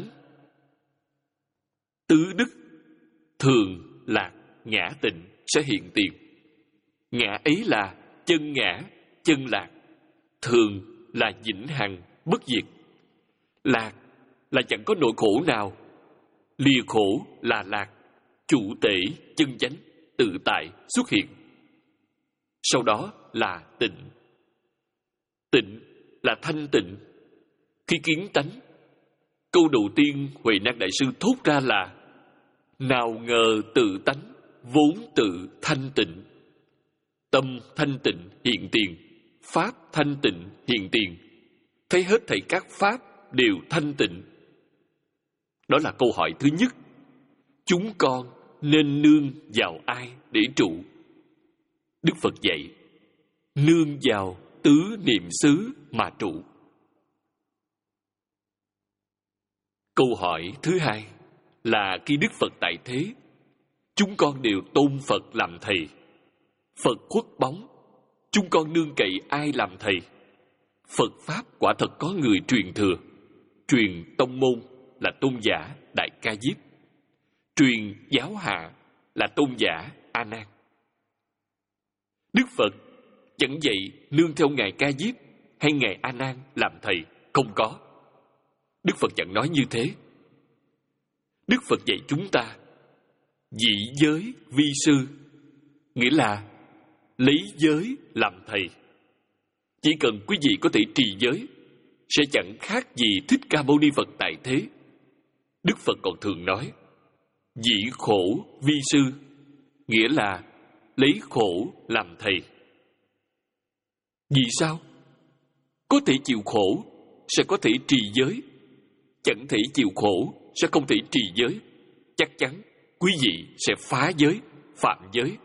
tứ đức, thường, lạc, ngã tịnh sẽ hiện tiền. Ngã ấy là chân ngã, chân lạc. Thường là vĩnh hằng, bất diệt. Lạc là chẳng có nỗi khổ nào. Lìa khổ là lạc. Chủ tể, chân chánh, tự tại xuất hiện. Sau đó là tịnh. Tịnh là thanh tịnh. Khi kiến tánh, câu đầu tiên Huệ Năng Đại Sư thốt ra là: nào ngờ tự tánh vốn tự thanh tịnh. Tâm thanh tịnh hiện tiền, pháp thanh tịnh hiện tiền. Thấy hết thảy các pháp đều thanh tịnh. Đó là câu hỏi thứ nhất. Chúng con nên nương vào ai để trụ? Đức Phật dạy, nương vào tứ niệm xứ mà trụ. Câu hỏi thứ hai là khi Đức Phật tại thế, chúng con đều tôn Phật làm thầy. Phật khuất bóng, chúng con nương cậy ai làm thầy? Phật Pháp quả thật có người truyền thừa. Truyền tông môn là tôn giả Đại Ca Diếp. Truyền giáo hạ là tôn giả A Nan. Đức Phật chẳng dạy nương theo Ngài Ca Diếp hay Ngài A Nan làm thầy, không có. Đức Phật chẳng nói như thế. Đức Phật dạy chúng ta dị giới vi sư, nghĩa là lấy giới làm thầy. Chỉ cần quý vị có thể trì giới, sẽ chẳng khác gì Thích Ca Mâu Ni Phật tại thế. Đức Phật còn thường nói dĩ khổ vi sư, nghĩa là lấy khổ làm thầy. Vì sao? Có thể chịu khổ sẽ có thể trì giới, chẳng thể chịu khổ sẽ không thể trì giới. Chắc chắn quý vị sẽ phá giới, phạm giới.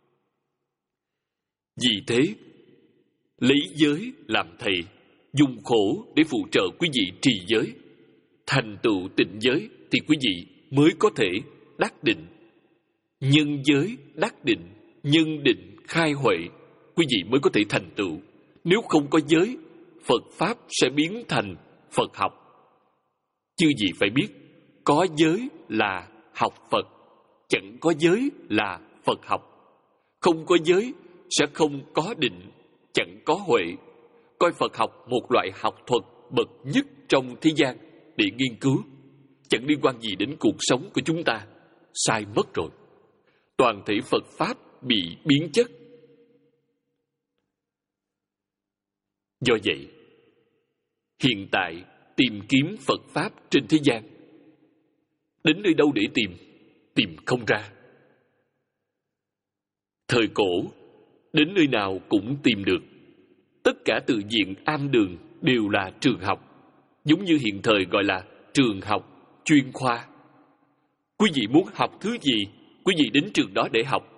Vì thế, lấy giới làm thầy, dùng khổ để phụ trợ quý vị trì giới. Thành tựu tịnh giới thì quý vị mới có thể đắc định. Nhân giới đắc định, nhân định khai huệ, quý vị mới có thể thành tựu. Nếu không có giới, Phật Pháp sẽ biến thành Phật học. Chư gì phải biết, có giới là học Phật, chẳng có giới là Phật học. Không có giới sẽ không có định, chẳng có huệ. Coi Phật học một loại học thuật bậc nhất trong thế gian để nghiên cứu, chẳng liên quan gì đến cuộc sống của chúng ta. Sai mất rồi. Toàn thể Phật Pháp bị biến chất. Do vậy, hiện tại tìm kiếm Phật Pháp trên thế gian, đến nơi đâu để tìm? Tìm không ra. Thời cổ, đến nơi nào cũng tìm được. Tất cả tự viện am đường đều là trường học, giống như hiện thời gọi là trường học chuyên khoa. Quý vị muốn học thứ gì, quý vị đến trường đó để học.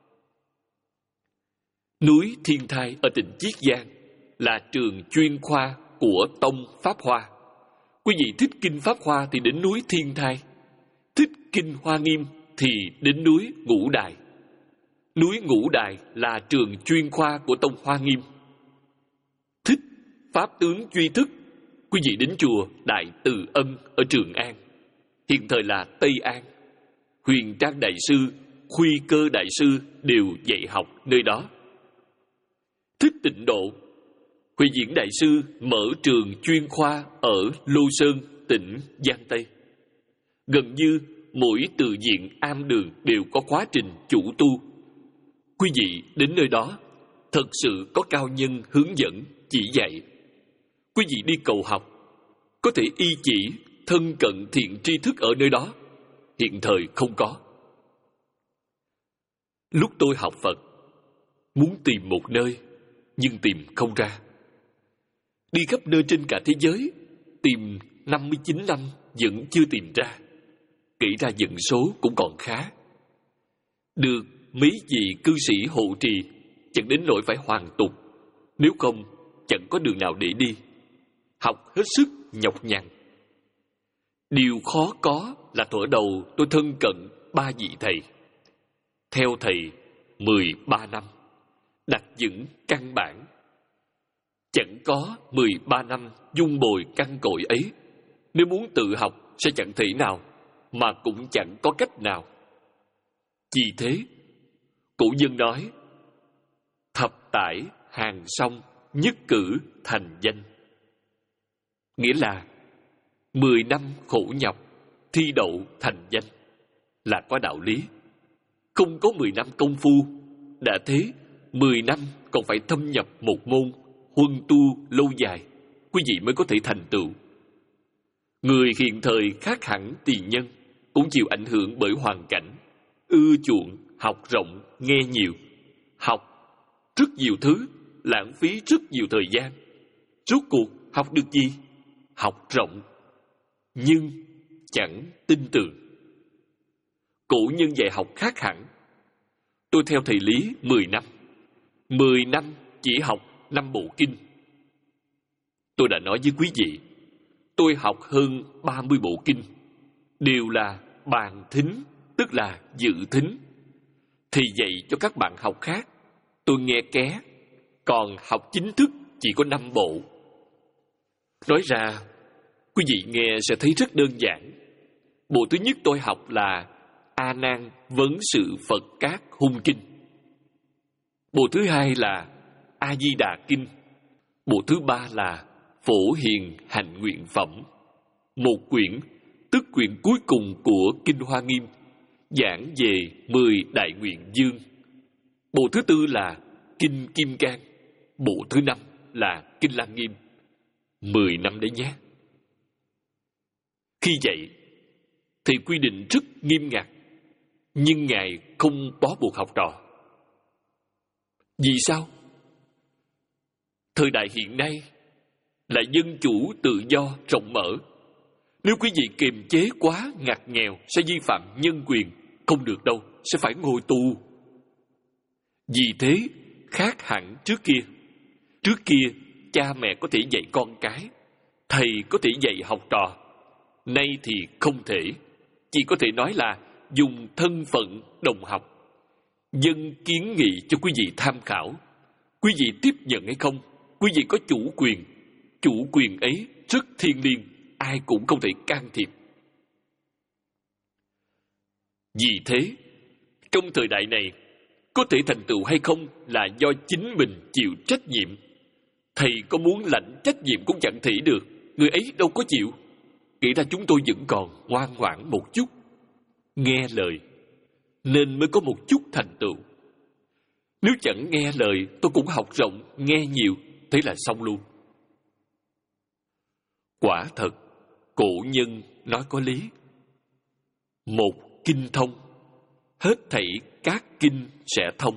Núi Thiên Thai ở tỉnh Chiết Giang là trường chuyên khoa của Tông Pháp Hoa. Quý vị thích kinh Pháp Hoa thì đến núi Thiên Thai, thích kinh Hoa Nghiêm thì đến núi Ngũ Đài. Núi Ngũ Đài là trường chuyên khoa của Tông Hoa Nghiêm. Thích Pháp tướng duy thức, quý vị đến chùa Đại Từ Ân ở Trường An, hiện thời là Tây An. Huyền Trang Đại Sư, Khuy Cơ Đại Sư đều dạy học nơi đó. Thích Tịnh Độ, Huệ Diễn Đại Sư mở trường chuyên khoa ở Lô Sơn, tỉnh Giang Tây. Gần như mỗi tự viện am đường đều có khóa trình chủ tu. Quý vị đến nơi đó, thật sự có cao nhân hướng dẫn, chỉ dạy. Quý vị đi cầu học, có thể y chỉ thân cận thiện tri thức ở nơi đó, hiện thời không có. Lúc tôi học Phật, muốn tìm một nơi, nhưng tìm không ra. Đi khắp nơi trên cả thế giới, tìm năm mươi chín năm vẫn chưa tìm ra. Kể ra dẫn số cũng còn khá. Được mấy vị cư sĩ hộ trì, chẳng đến nỗi phải hoàn tục. Nếu không, chẳng có đường nào để đi. Học hết sức nhọc nhằn. Điều khó có là thuở đầu tôi thân cận ba vị thầy. Theo thầy mười ba năm, đặt vững căn bản. Chẳng có mười ba năm dung bồi căn cội ấy, nếu muốn tự học sẽ chẳng thể nào, mà cũng chẳng có cách nào. Vì thế, cổ nhân nói, thập tải hàng song nhất cử thành danh. Nghĩa là mười năm khổ nhọc thi đậu thành danh là có đạo lý. Không có mười năm công phu, đã thế mười năm còn phải thâm nhập một môn, huân tu lâu dài, quý vị mới có thể thành tựu. Người hiện thời khác hẳn tiền nhân, cũng chịu ảnh hưởng bởi hoàn cảnh, ưa chuộng học rộng nghe nhiều, học rất nhiều thứ, lãng phí rất nhiều thời gian. Rốt cuộc học được gì? Học rộng, nhưng chẳng tin tưởng. Cổ nhân dạy học khác hẳn. Tôi theo thầy Lý mười năm, mười năm chỉ học năm bộ kinh. Tôi đã nói với quý vị, tôi học hơn ba mươi bộ kinh, đều là bàn thính, tức là dự thính. Thì dạy cho các bạn học khác, tôi nghe ké, còn học chính thức chỉ có năm bộ. Nói ra, quý vị nghe sẽ thấy rất đơn giản. Bộ thứ nhất tôi học là A Nan Vấn Sự Phật Các Hung Kinh. Bộ thứ hai là A Di Đà Kinh. Bộ thứ ba là Phổ Hiền Hạnh Nguyện Phẩm. Một quyển, tức quyển cuối cùng của Kinh Hoa Nghiêm, giảng về mười đại nguyện dương. Bộ thứ tư là Kinh Kim Cang. Bộ thứ năm là Kinh Lăng Nghiêm. Mười năm đấy nhé. Khi dạy, thì quy định rất nghiêm ngặt, nhưng Ngài không bó buộc học trò. Vì sao? Thời đại hiện nay là dân chủ tự do rộng mở. Nếu quý vị kiềm chế quá ngặt nghèo sẽ vi phạm nhân quyền, không được đâu, sẽ phải ngồi tù. Vì thế, khác hẳn trước kia. Trước kia, cha mẹ có thể dạy con cái, thầy có thể dạy học trò. Nay thì không thể, chỉ có thể nói là dùng thân phận đồng học. Dân kiến nghị cho quý vị tham khảo. Quý vị tiếp nhận hay không, quý vị có chủ quyền. Chủ quyền ấy rất thiêng liêng, ai cũng không thể can thiệp. Vì thế, trong thời đại này, có thể thành tựu hay không là do chính mình chịu trách nhiệm. Thầy có muốn lãnh trách nhiệm cũng chẳng thể được, người ấy đâu có chịu. Kể ra chúng tôi vẫn còn ngoan ngoãn một chút, nghe lời, nên mới có một chút thành tựu. Nếu chẳng nghe lời, tôi cũng học rộng, nghe nhiều, thế là xong luôn. Quả thật, cổ nhân nói có lý. Một kinh thông, hết thảy các kinh sẽ thông.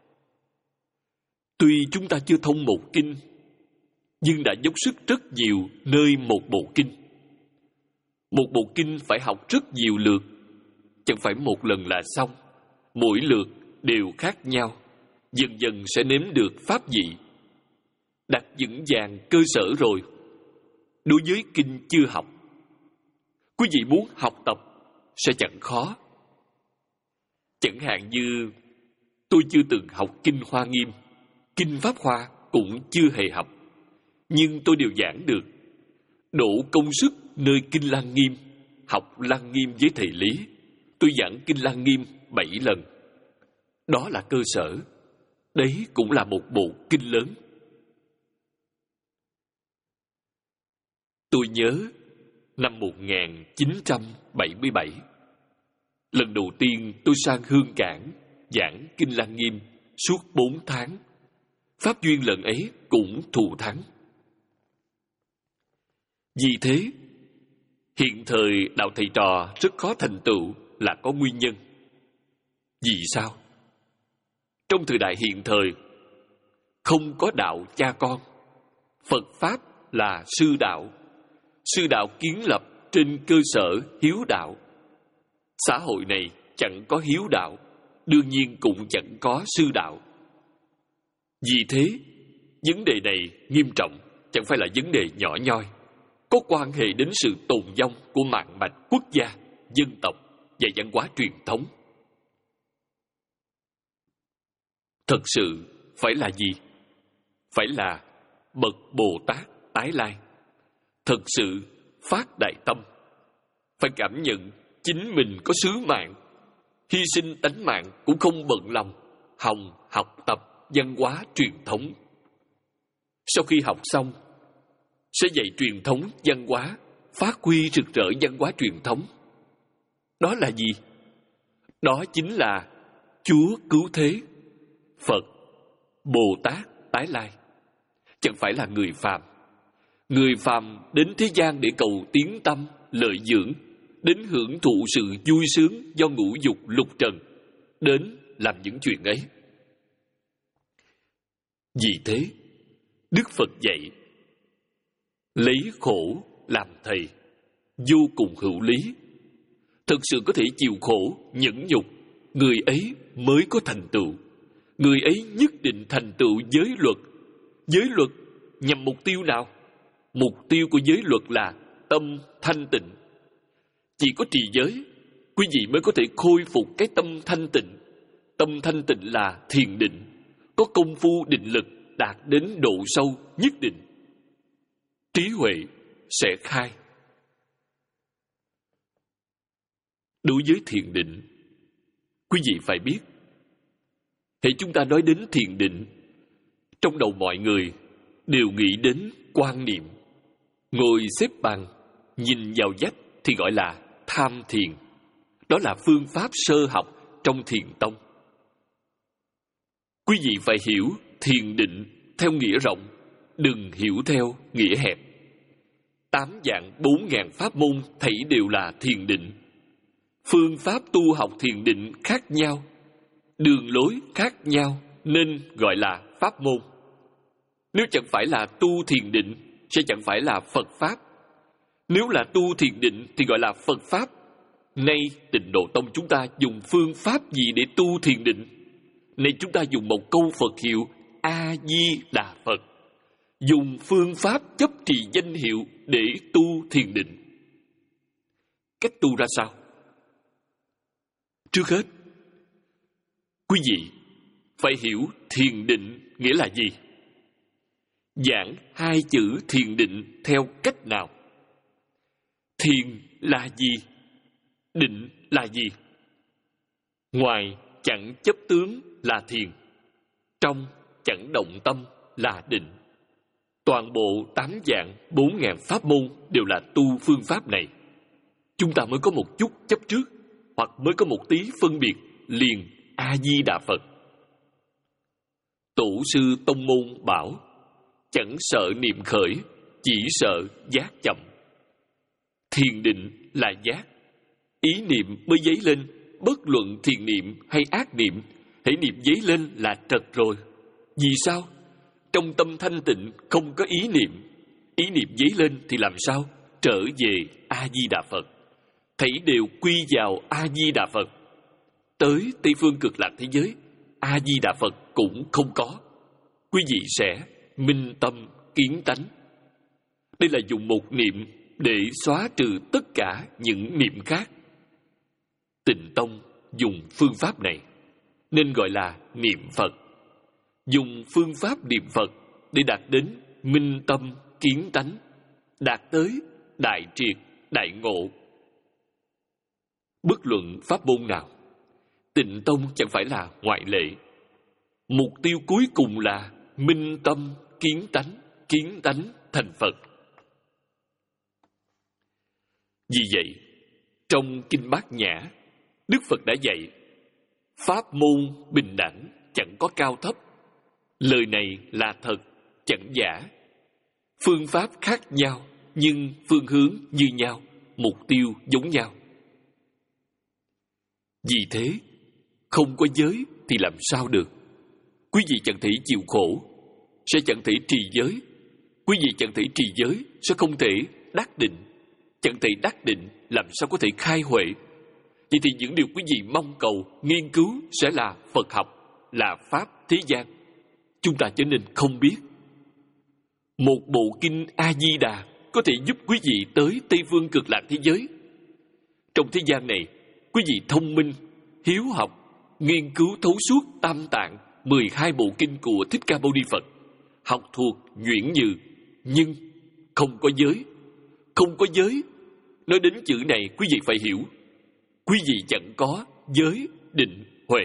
Tuy chúng ta chưa thông một kinh, nhưng đã dốc sức rất nhiều nơi một bộ kinh. Một bộ kinh phải học rất nhiều lượt, chẳng phải một lần là xong. Mỗi lượt đều khác nhau, dần dần sẽ nếm được pháp vị. Đặt vững vàng cơ sở rồi. Đối với kinh chưa học, quý vị muốn học tập sẽ chẳng khó. Chẳng hạn như tôi chưa từng học Kinh Hoa Nghiêm, Kinh Pháp Hoa cũng chưa hề học, nhưng tôi đều giảng được. Đổ công sức nơi Kinh Lăng Nghiêm, học Lăng Nghiêm với thầy Lý, tôi giảng Kinh Lăng Nghiêm bảy lần. Đó là cơ sở. Đấy cũng là một bộ kinh lớn. Tôi nhớ năm một nghìn chín trăm bảy mươi bảy, lần đầu tiên tôi sang Hương Cảng giảng Kinh Lăng Nghiêm suốt bốn tháng. Pháp duyên lần ấy cũng thù thắng. Vì thế, hiện thời đạo thầy trò rất khó thành tựu là có nguyên nhân. Vì sao? Trong thời đại hiện thời, không có đạo cha con. Phật Pháp là sư đạo. Sư đạo kiến lập trên cơ sở hiếu đạo. Xã hội này chẳng có hiếu đạo, đương nhiên cũng chẳng có sư đạo. Vì thế, vấn đề này nghiêm trọng, chẳng phải là vấn đề nhỏ nhoi, có quan hệ đến sự tồn vong của mạng mạch quốc gia, dân tộc và văn hóa truyền thống. Thật sự phải là gì? Phải là bậc Bồ Tát tái lai. Thật sự phát đại tâm. Phải cảm nhận chính mình có sứ mạng, hy sinh tánh mạng cũng không bận lòng, hòng học tập văn hóa truyền thống. Sau khi học xong, sẽ dạy truyền thống văn hóa, phát huy rực rỡ văn hóa truyền thống. Đó là gì? Đó chính là Chúa cứu thế, Phật, Bồ Tát tái lai. Chẳng phải là người phàm. Người phàm đến thế gian để cầu tiến tâm, lợi dưỡng, đến hưởng thụ sự vui sướng do ngũ dục lục trần, đến làm những chuyện ấy. Vì thế, Đức Phật dạy, lấy khổ làm thầy, vô cùng hữu lý. Thực sự có thể chịu khổ, nhẫn nhục, người ấy mới có thành tựu. Người ấy nhất định thành tựu giới luật. Giới luật nhằm mục tiêu nào? Mục tiêu của giới luật là tâm thanh tịnh. Chỉ có trì giới, quý vị mới có thể khôi phục cái tâm thanh tịnh. Tâm thanh tịnh là thiền định, có công phu định lực đạt đến độ sâu nhất định. Trí huệ sẽ khai. Đối với thiền định, quý vị phải biết, hễ chúng ta nói đến thiền định, trong đầu mọi người đều nghĩ đến quan niệm. Ngồi xếp bằng, nhìn vào vách thì gọi là tham thiền. Đó là phương pháp sơ học trong thiền tông. Quý vị phải hiểu thiền định theo nghĩa rộng, đừng hiểu theo nghĩa hẹp. Tám dạng bốn ngàn pháp môn thảy đều là thiền định. Phương pháp tu học thiền định khác nhau, đường lối khác nhau nên gọi là pháp môn. Nếu chẳng phải là tu thiền định, sẽ chẳng phải là Phật Pháp. Nếu là tu thiền định thì gọi là Phật Pháp. Nay Tịnh Độ Tông chúng ta dùng phương pháp gì để tu thiền định? Nay chúng ta dùng một câu Phật hiệu A-di-đà Phật. Dùng phương pháp chấp trì danh hiệu để tu thiền định. Cách tu ra sao? Trước hết, quý vị phải hiểu thiền định nghĩa là gì. Giảng hai chữ thiền định theo cách nào? Thiền là gì? Định là gì? Ngoài chẳng chấp tướng là thiền, trong chẳng động tâm là định. Toàn bộ tám dạng bốn ngàn pháp môn đều là tu phương pháp này. Chúng ta mới có một chút chấp trước, hoặc mới có một tí phân biệt, liền A-di-đà Phật. Tổ sư tông môn bảo, chẳng sợ niệm khởi, chỉ sợ giác chậm. Thiền định là giác. Ý niệm mới dấy lên, bất luận thiền niệm hay ác niệm, hãy niệm dấy lên là trật rồi. Vì sao? Trong tâm thanh tịnh không có ý niệm. Ý niệm dấy lên thì làm sao? Trở về A-di-đà Phật. Thảy đều quy vào A-di-đà Phật. Tới Tây Phương Cực Lạc thế giới, A-di-đà Phật cũng không có. Quý vị sẽ minh tâm kiến tánh. Đây là dùng một niệm để xóa trừ tất cả những niệm khác. Tịnh Tông dùng phương pháp này nên gọi là niệm Phật. Dùng phương pháp niệm Phật để đạt đến minh tâm kiến tánh, đạt tới đại triệt đại ngộ. Bất luận pháp môn nào, Tịnh Tông chẳng phải là ngoại lệ. Mục tiêu cuối cùng là minh tâm kiến tánh, kiến tánh thành Phật. Vì vậy, trong Kinh Bát Nhã, Đức Phật đã dạy, pháp môn bình đẳng, chẳng có cao thấp. Lời này là thật, chẳng giả. Phương pháp khác nhau, nhưng phương hướng như nhau, mục tiêu giống nhau. Vì thế, không có giới thì làm sao được? Quý vị chẳng thể chịu khổ, sẽ chẳng thể trì giới. Quý vị chẳng thể trì giới, sẽ không thể đắc định. Chẳng thể đắc định, làm sao có thể khai huệ? Vậy thì những điều quý vị mong cầu, nghiên cứu sẽ là Phật học, là Pháp thế gian. Chúng ta trở nên không biết. Một bộ kinh A-di-đà có thể giúp quý vị tới Tây Phương Cực Lạc thế giới. Trong thế gian này, quý vị thông minh, hiếu học, nghiên cứu thấu suốt tam tạng, mười hai bộ kinh của Thích Ca Mâu Ni Phật, học thuộc nhuyễn nhừ, nhưng không có giới. Không có giới. Nói đến chữ này, quý vị phải hiểu. Quý vị chẳng có giới, định, huệ.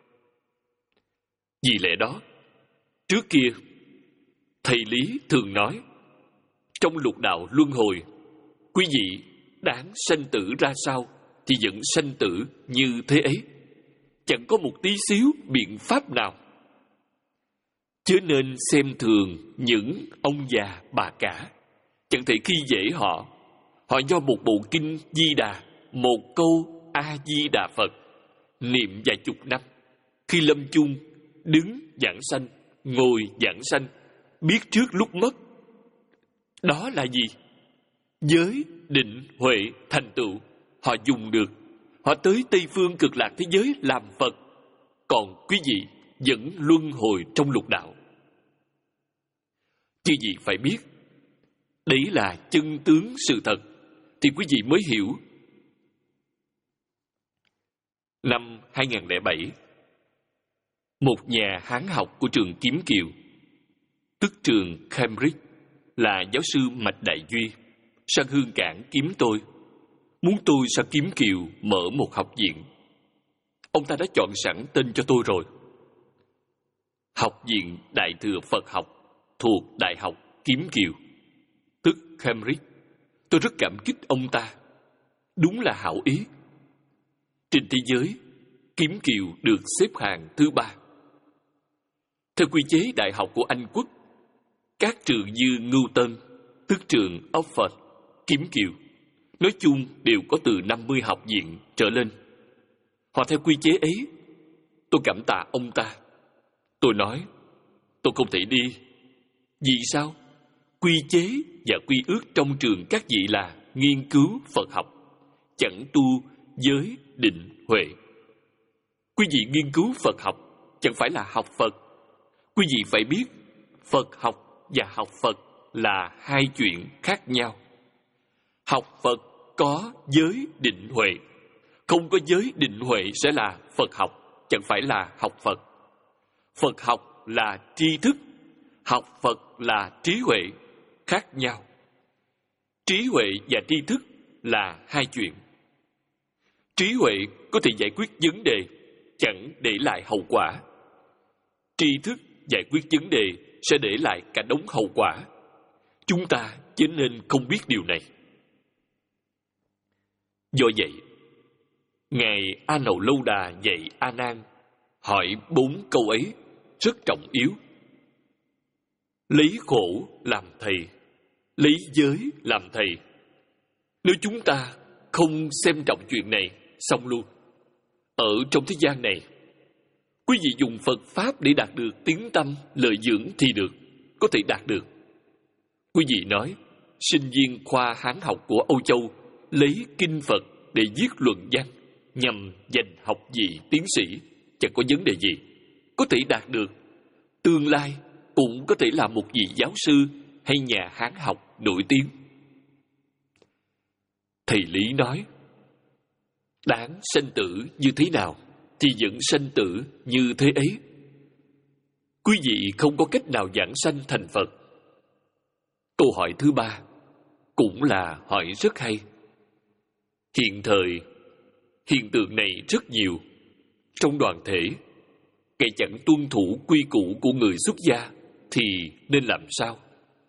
Vì lẽ đó, trước kia, thầy Lý thường nói, trong lục đạo luân hồi, quý vị đáng sanh tử ra sao thì vẫn sanh tử như thế ấy. Chẳng có một tí xíu biện pháp nào. Chớ nên xem thường những ông già bà cả. Chẳng thể khi dễ họ. Họ do một bộ kinh Di Đà, một câu A-di-đà Phật, niệm vài chục năm. Khi lâm chung, đứng giảng sanh, ngồi giảng sanh, biết trước lúc mất. Đó là gì? Giới, định, huệ, thành tựu. Họ dùng được. Họ tới Tây Phương Cực Lạc thế giới làm Phật. Còn quý vị vẫn luân hồi trong lục đạo. Chứ gì phải biết, Đấy là chân tướng sự thật, thì quý vị mới hiểu. Năm hai không không bảy, một nhà Hán học của trường Kiếm Kiều, tức trường Cambridge, là giáo sư Mạch Đại Duy, sang Hương Cảng kiếm tôi, muốn tôi sang Kiếm Kiều mở một học viện. Ông ta đã chọn sẵn tên cho tôi rồi. Học viện Đại Thừa Phật học thuộc Đại học Kiếm Kiều, tức Cambridge. Tôi rất cảm kích ông ta. Đúng là hảo ý. Trên thế giới, Kiếm Kiều được xếp hạng thứ ba. Theo quy chế đại học của Anh Quốc, các trường như Newton, tức trường Oxford, Kiếm Kiều, nói chung đều có từ năm mươi học viện trở lên. Họ theo quy chế ấy. Tôi cảm tạ ông ta. Tôi nói, tôi không thể đi. Vì sao? Quy chế và quy ước trong trường các vị là nghiên cứu Phật học, chẳng tu giới định huệ. Quý vị nghiên cứu Phật học chẳng phải là học Phật. Quý vị phải biết Phật học và học Phật là hai chuyện khác nhau. Học Phật có giới định huệ. Không có giới định huệ sẽ là Phật học, chẳng phải là học Phật. Phật học là tri thức, học Phật là trí huệ, khác nhau. Trí huệ và tri thức là hai chuyện. Trí huệ có thể giải quyết vấn đề, chẳng để lại hậu quả. Tri thức giải quyết vấn đề sẽ để lại cả đống hậu quả. Chúng ta chính nên không biết điều này. Do vậy, Ngài A Nậu Lâu Đà dạy A Nan hỏi bốn câu ấy rất trọng yếu. Lấy khổ làm thầy, lấy giới làm thầy. Nếu chúng ta không xem trọng chuyện này, xong luôn. Ở trong thế gian này, quý vị dùng Phật Pháp để đạt được tiếng tâm, lợi dưỡng thì được, có thể đạt được. Quý vị nói, sinh viên khoa Hán học của Âu Châu lấy kinh Phật để viết luận văn nhằm giành học vị tiến sĩ, chẳng có vấn đề gì, có thể đạt được. Tương lai cũng có thể là một vị giáo sư hay nhà Hán học nổi tiếng. Thầy Lý nói, đáng sanh tử như thế nào thì vẫn sanh tử như thế ấy. Quý vị không có cách nào giảng sanh thành Phật. Câu hỏi thứ ba cũng là hỏi rất hay. Hiện thời, hiện tượng này rất nhiều. Trong đoàn thể, kẻ chẳng tuân thủ quy củ của người xuất gia thì nên làm sao?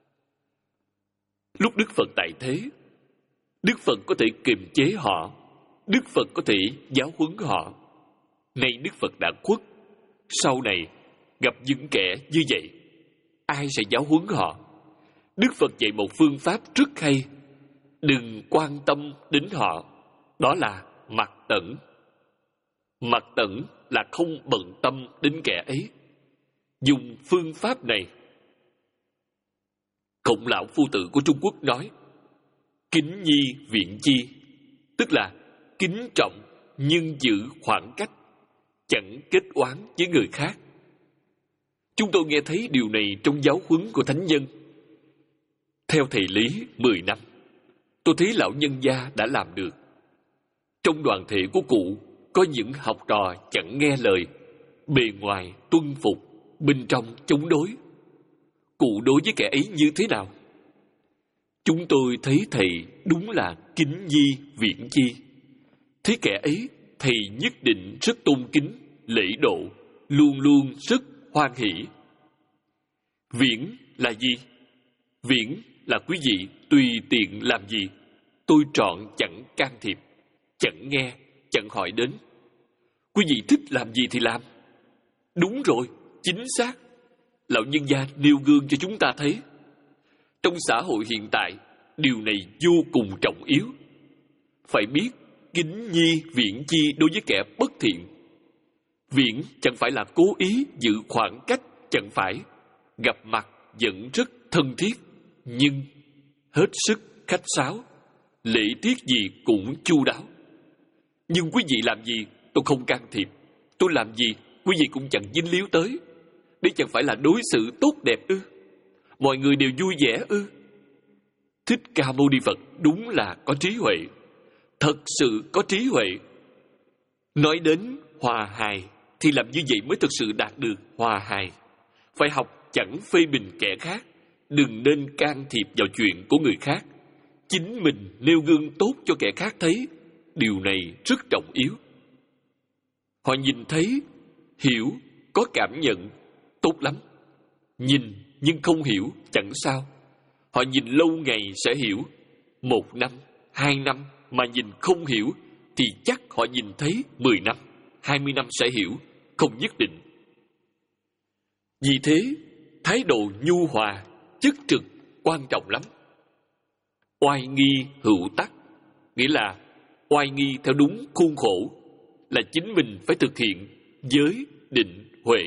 Lúc Đức Phật tại thế, Đức Phật có thể kiềm chế họ, Đức Phật có thể giáo huấn họ. Nay Đức Phật đã khuất, sau này gặp những kẻ như vậy, ai sẽ giáo huấn họ? Đức Phật dạy một phương pháp rất hay. Đừng quan tâm đến họ. Đó là mặc tẩn. Mặc tẩn là không bận tâm đến kẻ ấy. Dùng phương pháp này. Khổng lão phu tử của Trung Quốc nói, kính nhi viện chi, tức là kính trọng nhưng giữ khoảng cách, chẳng kết oán với người khác. Chúng tôi nghe thấy điều này trong giáo huấn của thánh nhân. Theo thầy Lý mười năm, tôi thấy lão nhân gia đã làm được. Trong đoàn thể của cụ có những học trò chẳng nghe lời, bề ngoài tuân phục, bên trong chống đối. Cụ đối với kẻ ấy như thế nào? Chúng tôi thấy thầy đúng là kính nhi viễn chi. Thế kẻ ấy, thầy nhất định rất tôn kính, lễ độ, luôn luôn rất hoan hỷ. Viễn là gì? Viễn là quý vị tùy tiện làm gì, tôi trọn chẳng can thiệp, chẳng nghe, chẳng hỏi đến. Quý vị thích làm gì thì làm. Đúng rồi, chính xác. Lão nhân gia nêu gương cho chúng ta thấy. Trong xã hội hiện tại, điều này vô cùng trọng yếu. Phải biết kính nhi viễn chi đối với kẻ bất thiện. Viễn chẳng phải là cố ý giữ khoảng cách, chẳng phải. Gặp mặt vẫn rất thân thiết, nhưng hết sức khách sáo, lễ tiết gì cũng chu đáo. Nhưng quý vị làm gì tôi không can thiệp, tôi làm gì quý vị cũng chẳng dính líu tới. Đấy chẳng phải là đối xử tốt đẹp ư? Mọi người đều vui vẻ ư? Thích Ca Mâu Ni Phật đúng là có trí huệ, thật sự có trí huệ. Nói đến hòa hài thì làm như vậy mới thực sự đạt được hòa hài. Phải học chẳng phê bình kẻ khác, đừng nên can thiệp vào chuyện của người khác. Chính mình nêu gương tốt cho kẻ khác thấy, điều này rất trọng yếu. Họ nhìn thấy, hiểu, có cảm nhận, tốt lắm. Nhìn nhưng không hiểu chẳng sao. Họ nhìn lâu ngày sẽ hiểu. Một năm, hai năm mà nhìn không hiểu thì chắc họ nhìn thấy mười năm, hai mươi năm sẽ hiểu, không nhất định. Vì thế, thái độ nhu hòa, chất trực quan trọng lắm. Oai nghi hữu tắc, nghĩa là oai nghi theo đúng khuôn khổ, là chính mình phải thực hiện giới, định, huệ.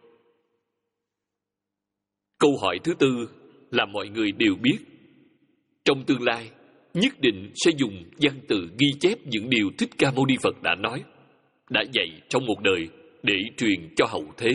Câu hỏi thứ tư là mọi người đều biết. Trong tương lai, nhất định sẽ dùng văn tự ghi chép những điều Thích Ca Mâu Ni Phật đã nói, đã dạy trong một đời để truyền cho hậu thế.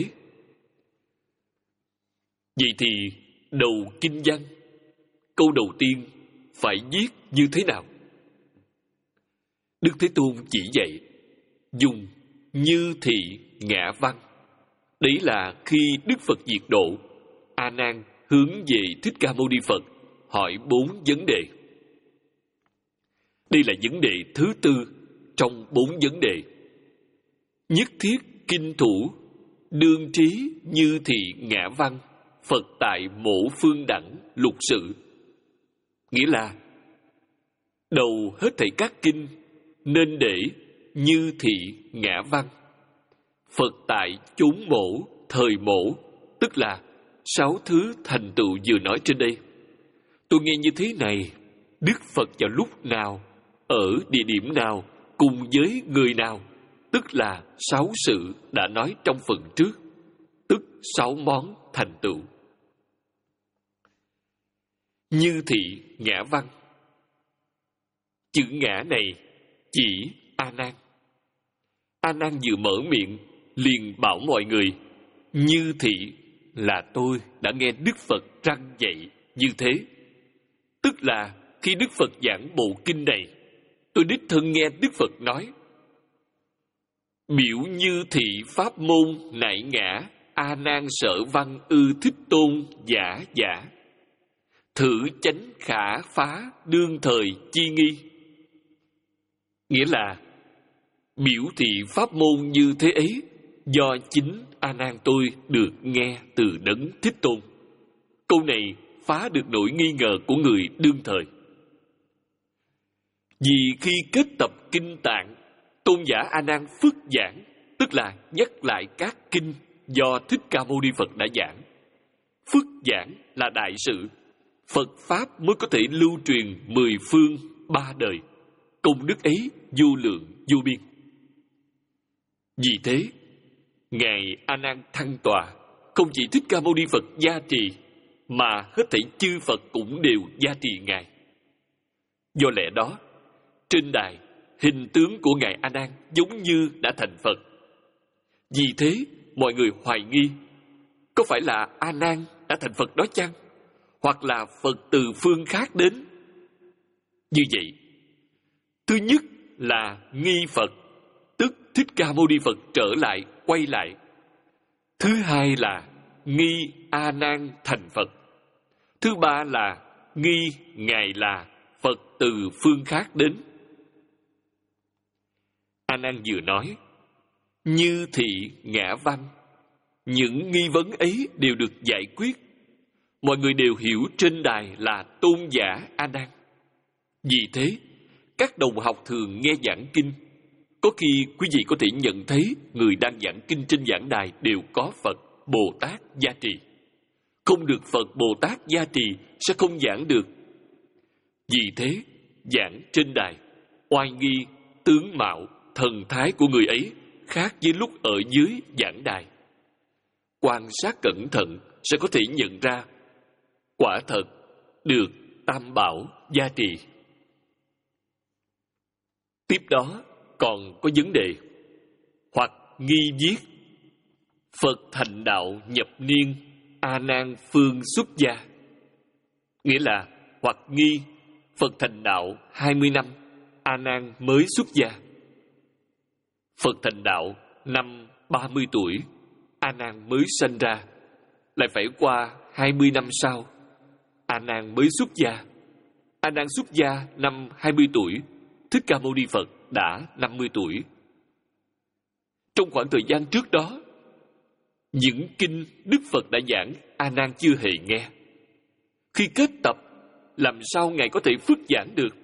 Vậy thì đầu kinh văn, câu đầu tiên phải viết như thế nào? Đức Thế Tôn chỉ dạy dùng như thị ngã văn. Đấy là khi Đức Phật diệt độ, A Nan hướng về Thích Ca Mâu Ni Phật hỏi bốn vấn đề. Đây là vấn đề thứ tư trong bốn vấn đề. Nhất thiết kinh thủ, đương trí như thị ngã văn, Phật tại mộ phương đẳng lục sự. Nghĩa là đầu hết thảy các kinh nên để như thị ngã văn, Phật tại chốn mổ, thời mổ, tức là sáu thứ thành tựu vừa nói trên đây. Tôi nghe như thế này, Đức Phật vào lúc nào, ở địa điểm nào, cùng với người nào, tức là sáu sự đã nói trong phần trước, tức sáu món thành tựu. Như thị ngã văn. Chữ ngã này chỉ A Nan. A Nan vừa mở miệng liền bảo mọi người, như thị là tôi đã nghe Đức Phật răn dạy như thế. Tức là khi Đức Phật giảng bộ kinh này, tôi đích thân nghe Đức Phật nói, biểu như thị pháp môn nại ngã, A Nan sở văn ư thích tôn giả giả, thử chánh khả phá đương thời chi nghi. Nghĩa là biểu thị pháp môn như thế ấy do chính A Nan tôi được nghe từ Đấng Thích Tôn. Câu này phá được nỗi nghi ngờ của người đương thời. Vì khi kết tập kinh tạng, tôn giả A Nan phức giảng, tức là nhắc lại các kinh do Thích Ca Mâu Ni Phật đã giảng. Phức giảng là đại sự, Phật pháp mới có thể lưu truyền mười phương ba đời. Công đức ấy vô lượng vô biên. Vì thế, Ngài A Nan thăng tọa, không chỉ Thích Ca Mâu Ni Phật gia trì, mà hết thảy chư Phật cũng đều gia trì Ngài. Do lẽ đó, trên đài, hình tướng của Ngài A Nan giống như đã thành Phật. Vì thế, mọi người hoài nghi, có phải là A Nan đã thành Phật đó chăng? Hoặc là Phật từ phương khác đến? Như vậy, thứ nhất là nghi Phật, tức Thích Ca Mâu Ni Phật trở lại, quay lại. Thứ hai là nghi A Nan thành Phật. Thứ ba là nghi Ngài là Phật từ phương khác đến. A Nan vừa nói, như thị ngã văn, những nghi vấn ấy đều được giải quyết. Mọi người đều hiểu trên đài là tôn giả A Nan. Vì thế, các đồng học thường nghe giảng kinh, có khi quý vị có thể nhận thấy người đang giảng kinh trên giảng đài đều có Phật, Bồ Tát gia trì. Không được Phật, Bồ Tát gia trì sẽ không giảng được. Vì thế, giảng trên đài, oai nghi, tướng mạo, thần thái của người ấy khác với lúc ở dưới giảng đài. Quan sát cẩn thận sẽ có thể nhận ra, quả thật được Tam Bảo gia trì. Tiếp đó còn có vấn đề, hoặc nghi viết Phật thành đạo nhập niên, A Nan phương xuất gia. Nghĩa là hoặc nghi Phật thành đạo hai mươi năm, A Nan mới xuất gia. Phật thành đạo năm ba mươi tuổi, A Nan mới sanh ra. Lại phải qua hai mươi năm sau, A Nan mới xuất gia. A Nan xuất gia năm hai mươi tuổi, Thích Ca Mâu Ni Phật đã năm mươi tuổi. Trong khoảng thời gian trước đó, những kinh Đức Phật đã giảng A Nan chưa hề nghe. Khi kết tập, làm sao Ngài có thể phức giảng được?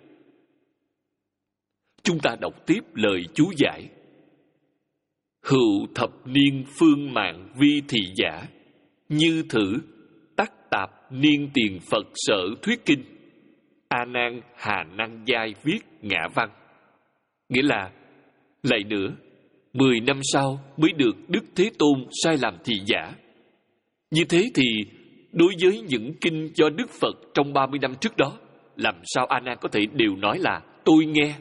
Chúng ta đọc tiếp lời chú giải. Hữu thập niên phương mạng vi thị giả, như thử tắc tạp niên tiền Phật sở thuyết kinh. A Nan hà năng giai viết ngã văn. Nghĩa là, lại nữa, mười năm sau mới được Đức Thế Tôn sai làm thị giả. Như thế thì, đối với những kinh do Đức Phật trong ba mươi năm trước đó, làm sao A Nan có thể đều nói là tôi nghe?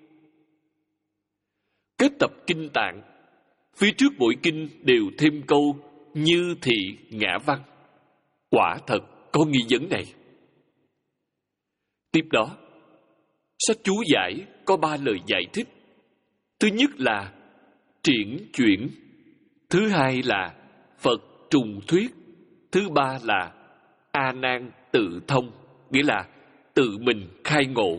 Kết tập kinh tạng, phía trước mỗi kinh đều thêm câu như thị ngã văn. Quả thật có nghi vấn này. Tiếp đó, sách chú giải có ba lời giải thích. Thứ nhất là triển chuyển, thứ hai là Phật trùng thuyết, thứ ba là A Nan tự thông, nghĩa là tự mình khai ngộ.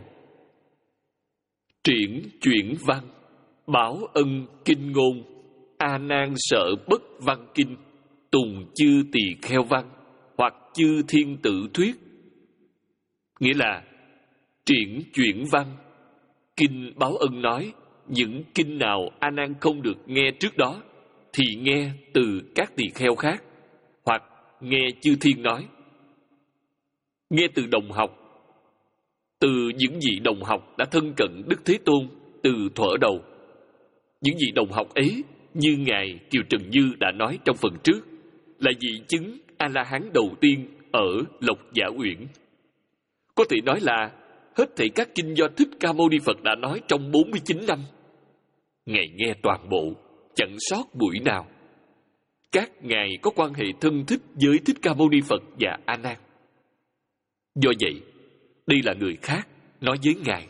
Triển chuyển văn, báo ân kinh ngôn, A Nan sợ bất văn kinh, tùng chư tỳ kheo văn, hoặc chư thiên tự thuyết. Nghĩa là triển chuyển văn, kinh báo ân nói những kinh nào A Nan không được nghe trước đó thì nghe từ các tỳ kheo khác, hoặc nghe chư thiên nói. Nghe từ đồng học, từ những vị đồng học đã thân cận Đức Thế Tôn từ thuở đầu. Những vị đồng học ấy, như Ngài Kiều Trần Như đã nói trong phần trước, là vị chứng A-la-hán đầu tiên ở Lộc Giả Uyển. Có thể nói là hết thảy các kinh do Thích Ca Mâu Ni Phật đã nói trong bốn mươi chín năm, Ngài nghe toàn bộ, chẳng sót buổi nào. Các Ngài có quan hệ thân thích với Thích Ca Mâu Ni Phật và A Nan. Do vậy, đây là người khác nói với Ngài.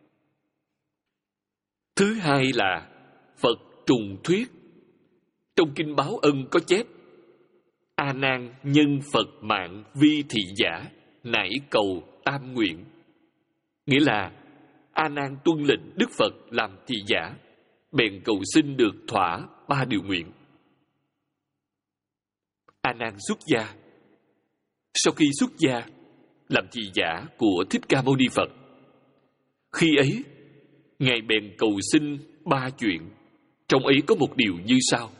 Thứ hai là Phật trùng thuyết. Trong kinh báo ân có chép: A Nan nhân Phật mạng vi thị giả, nảy cầu tam nguyện. Nghĩa là A Nan tuân lệnh Đức Phật làm thị giả, bèn cầu xin được thỏa ba điều nguyện. A Nan xuất gia. Sau khi xuất gia, làm thị giả của Thích Ca Mâu Ni Phật. Khi ấy, Ngài bèn cầu xin ba chuyện. Trong ấy có một điều như sau: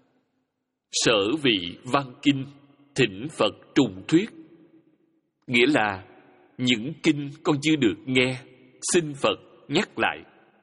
sở vị văn kinh, thỉnh Phật trùng thuyết. Nghĩa là những kinh con chưa được nghe, xin Phật nhắc lại.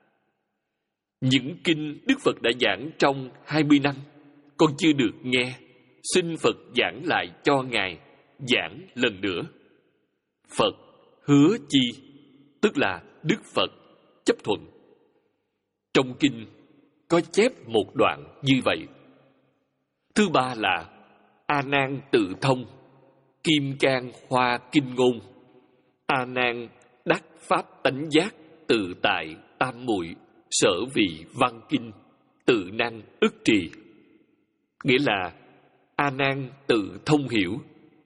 Những kinh Đức Phật đã giảng trong hai mươi năm, con chưa được nghe, xin Phật giảng lại cho Ngài, giảng lần nữa. Phật hứa chi, tức là Đức Phật chấp thuận. Trong kinh có chép một đoạn như vậy. Thứ ba là A Nan tự thông, kim cang hoa kinh ngôn. A Nan đắc pháp tánh giác, tự tại tam muội, sở vị văn kinh, tự năng ức trì. Nghĩa là A Nan tự thông hiểu.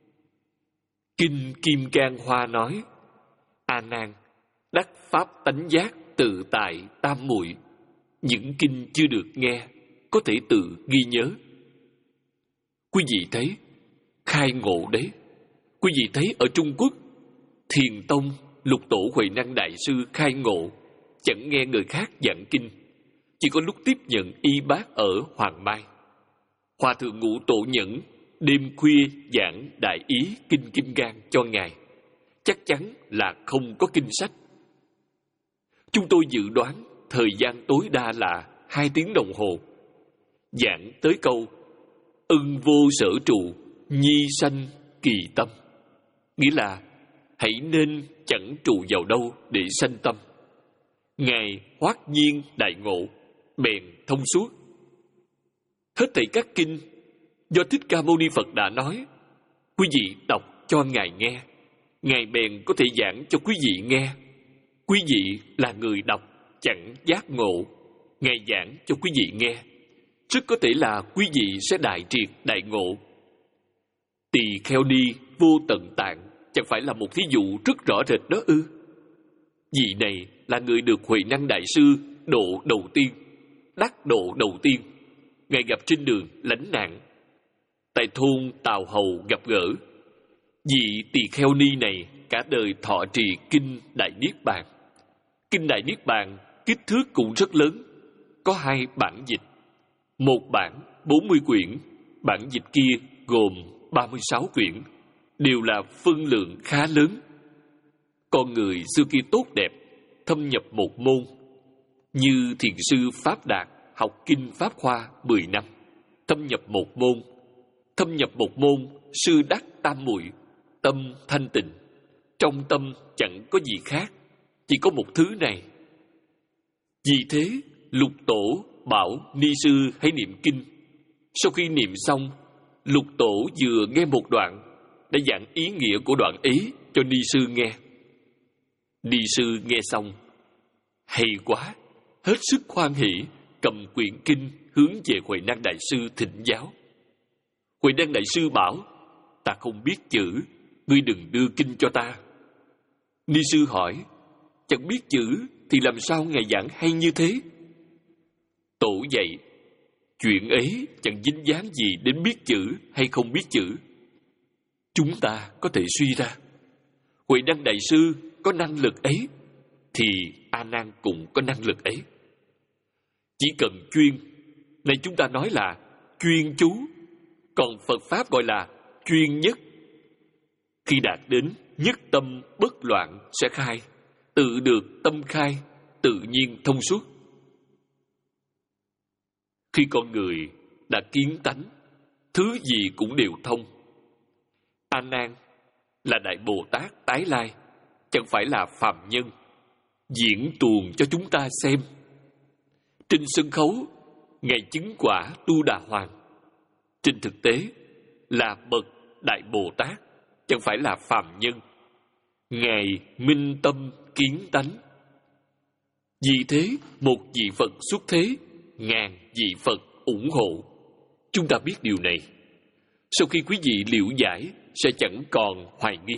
Kinh Kim Cang Hoa nói: A Nan đắc pháp tánh giác, tự tại tam muội. Những kinh chưa được nghe có thể tự ghi nhớ. Quý vị thấy khai ngộ đấy. Quý vị thấy ở Trung Quốc, Thiền Tông Lục Tổ Huệ Năng Đại Sư khai ngộ, chẳng nghe người khác giảng kinh, chỉ có lúc tiếp nhận y bác ở Hoàng Mai. Hòa thượng Ngũ Tổ Nhẫn đêm khuya giảng đại ý kinh Kim Cang cho Ngài, chắc chắn là không có kinh sách. Chúng tôi dự đoán thời gian tối đa là hai tiếng đồng hồ. Giảng tới câu ưng vô sở trụ, nhi sanh kỳ tâm. Nghĩa là hãy nên chẳng trụ vào đâu để sanh tâm. Ngài hoát nhiên đại ngộ, bèn thông suốt. Hết thảy các kinh do Thích Ca Mâu Ni Phật đã nói, quý vị đọc cho Ngài nghe, Ngài bèn có thể giảng cho quý vị nghe. Quý vị là người đọc chẳng giác ngộ, Ngài giảng cho quý vị nghe, rất có thể là quý vị sẽ đại triệt đại ngộ. Tỳ Kheo Ni Vô Tận Tạng chẳng phải là một thí dụ rất rõ rệt đó ư? Vị này là người được Huệ Năng Đại Sư độ đầu tiên, đắc độ đầu tiên. Ngài gặp trên đường lánh nạn, tại thôn Tào Hầu gặp gỡ. Vị Tỳ Kheo Ni này cả đời thọ trì Kinh Đại Niết Bàn. Kinh Đại Niết Bàn kích thước cũng rất lớn, có hai bản dịch. Một bản bốn mươi quyển, bản dịch kia gồm ba mươi sáu quyển, đều là phân lượng khá lớn. Con người xưa kia tốt đẹp, thâm nhập một môn, như thiền sư Pháp Đạt học Kinh Pháp Hoa mười năm, thâm nhập một môn. Thâm nhập một môn, sư đắc tam muội, tâm thanh tịnh. Trong tâm chẳng có gì khác, chỉ có một thứ này. Vì thế, Lục Tổ bảo ni sư hãy niệm kinh. Sau khi niệm xong, Lục Tổ vừa nghe một đoạn, đã giảng ý nghĩa của đoạn ấy cho ni sư nghe. Ni sư nghe xong, hay quá, hết sức hoan hỷ, cầm quyển kinh hướng về Huệ Năng Đại Sư thỉnh giáo. Huệ Năng Đại Sư bảo, ta không biết chữ, ngươi đừng đưa kinh cho ta. Ni sư hỏi, chẳng biết chữ thì làm sao ngài giảng hay như thế? Tổ dạy, chuyện ấy chẳng dính dáng gì đến biết chữ hay không biết chữ. Chúng ta có thể suy ra, Huệ Năng Đại Sư có năng lực ấy, thì A Nan cũng có năng lực ấy. Chỉ cần chuyên, này chúng ta nói là chuyên chú, còn Phật Pháp gọi là chuyên nhất. Khi đạt đến nhất tâm bất loạn sẽ khai, tự được tâm khai, tự nhiên thông suốt. Khi con người đã kiến tánh, thứ gì cũng đều thông. A Nan là Đại Bồ Tát tái lai, chẳng phải là phàm nhân, diễn tuồng cho chúng ta xem. Trên sân khấu, Ngài chứng quả Tu Đà Hoàng. Trên thực tế là bậc Đại Bồ Tát, chẳng phải là phàm nhân. Ngài minh tâm kiến tánh. Vì thế, một vị Phật xuất thế, ngàn vị Phật ủng hộ. Chúng ta biết điều này. Sau khi quý vị liễu giải, sẽ chẳng còn hoài nghi.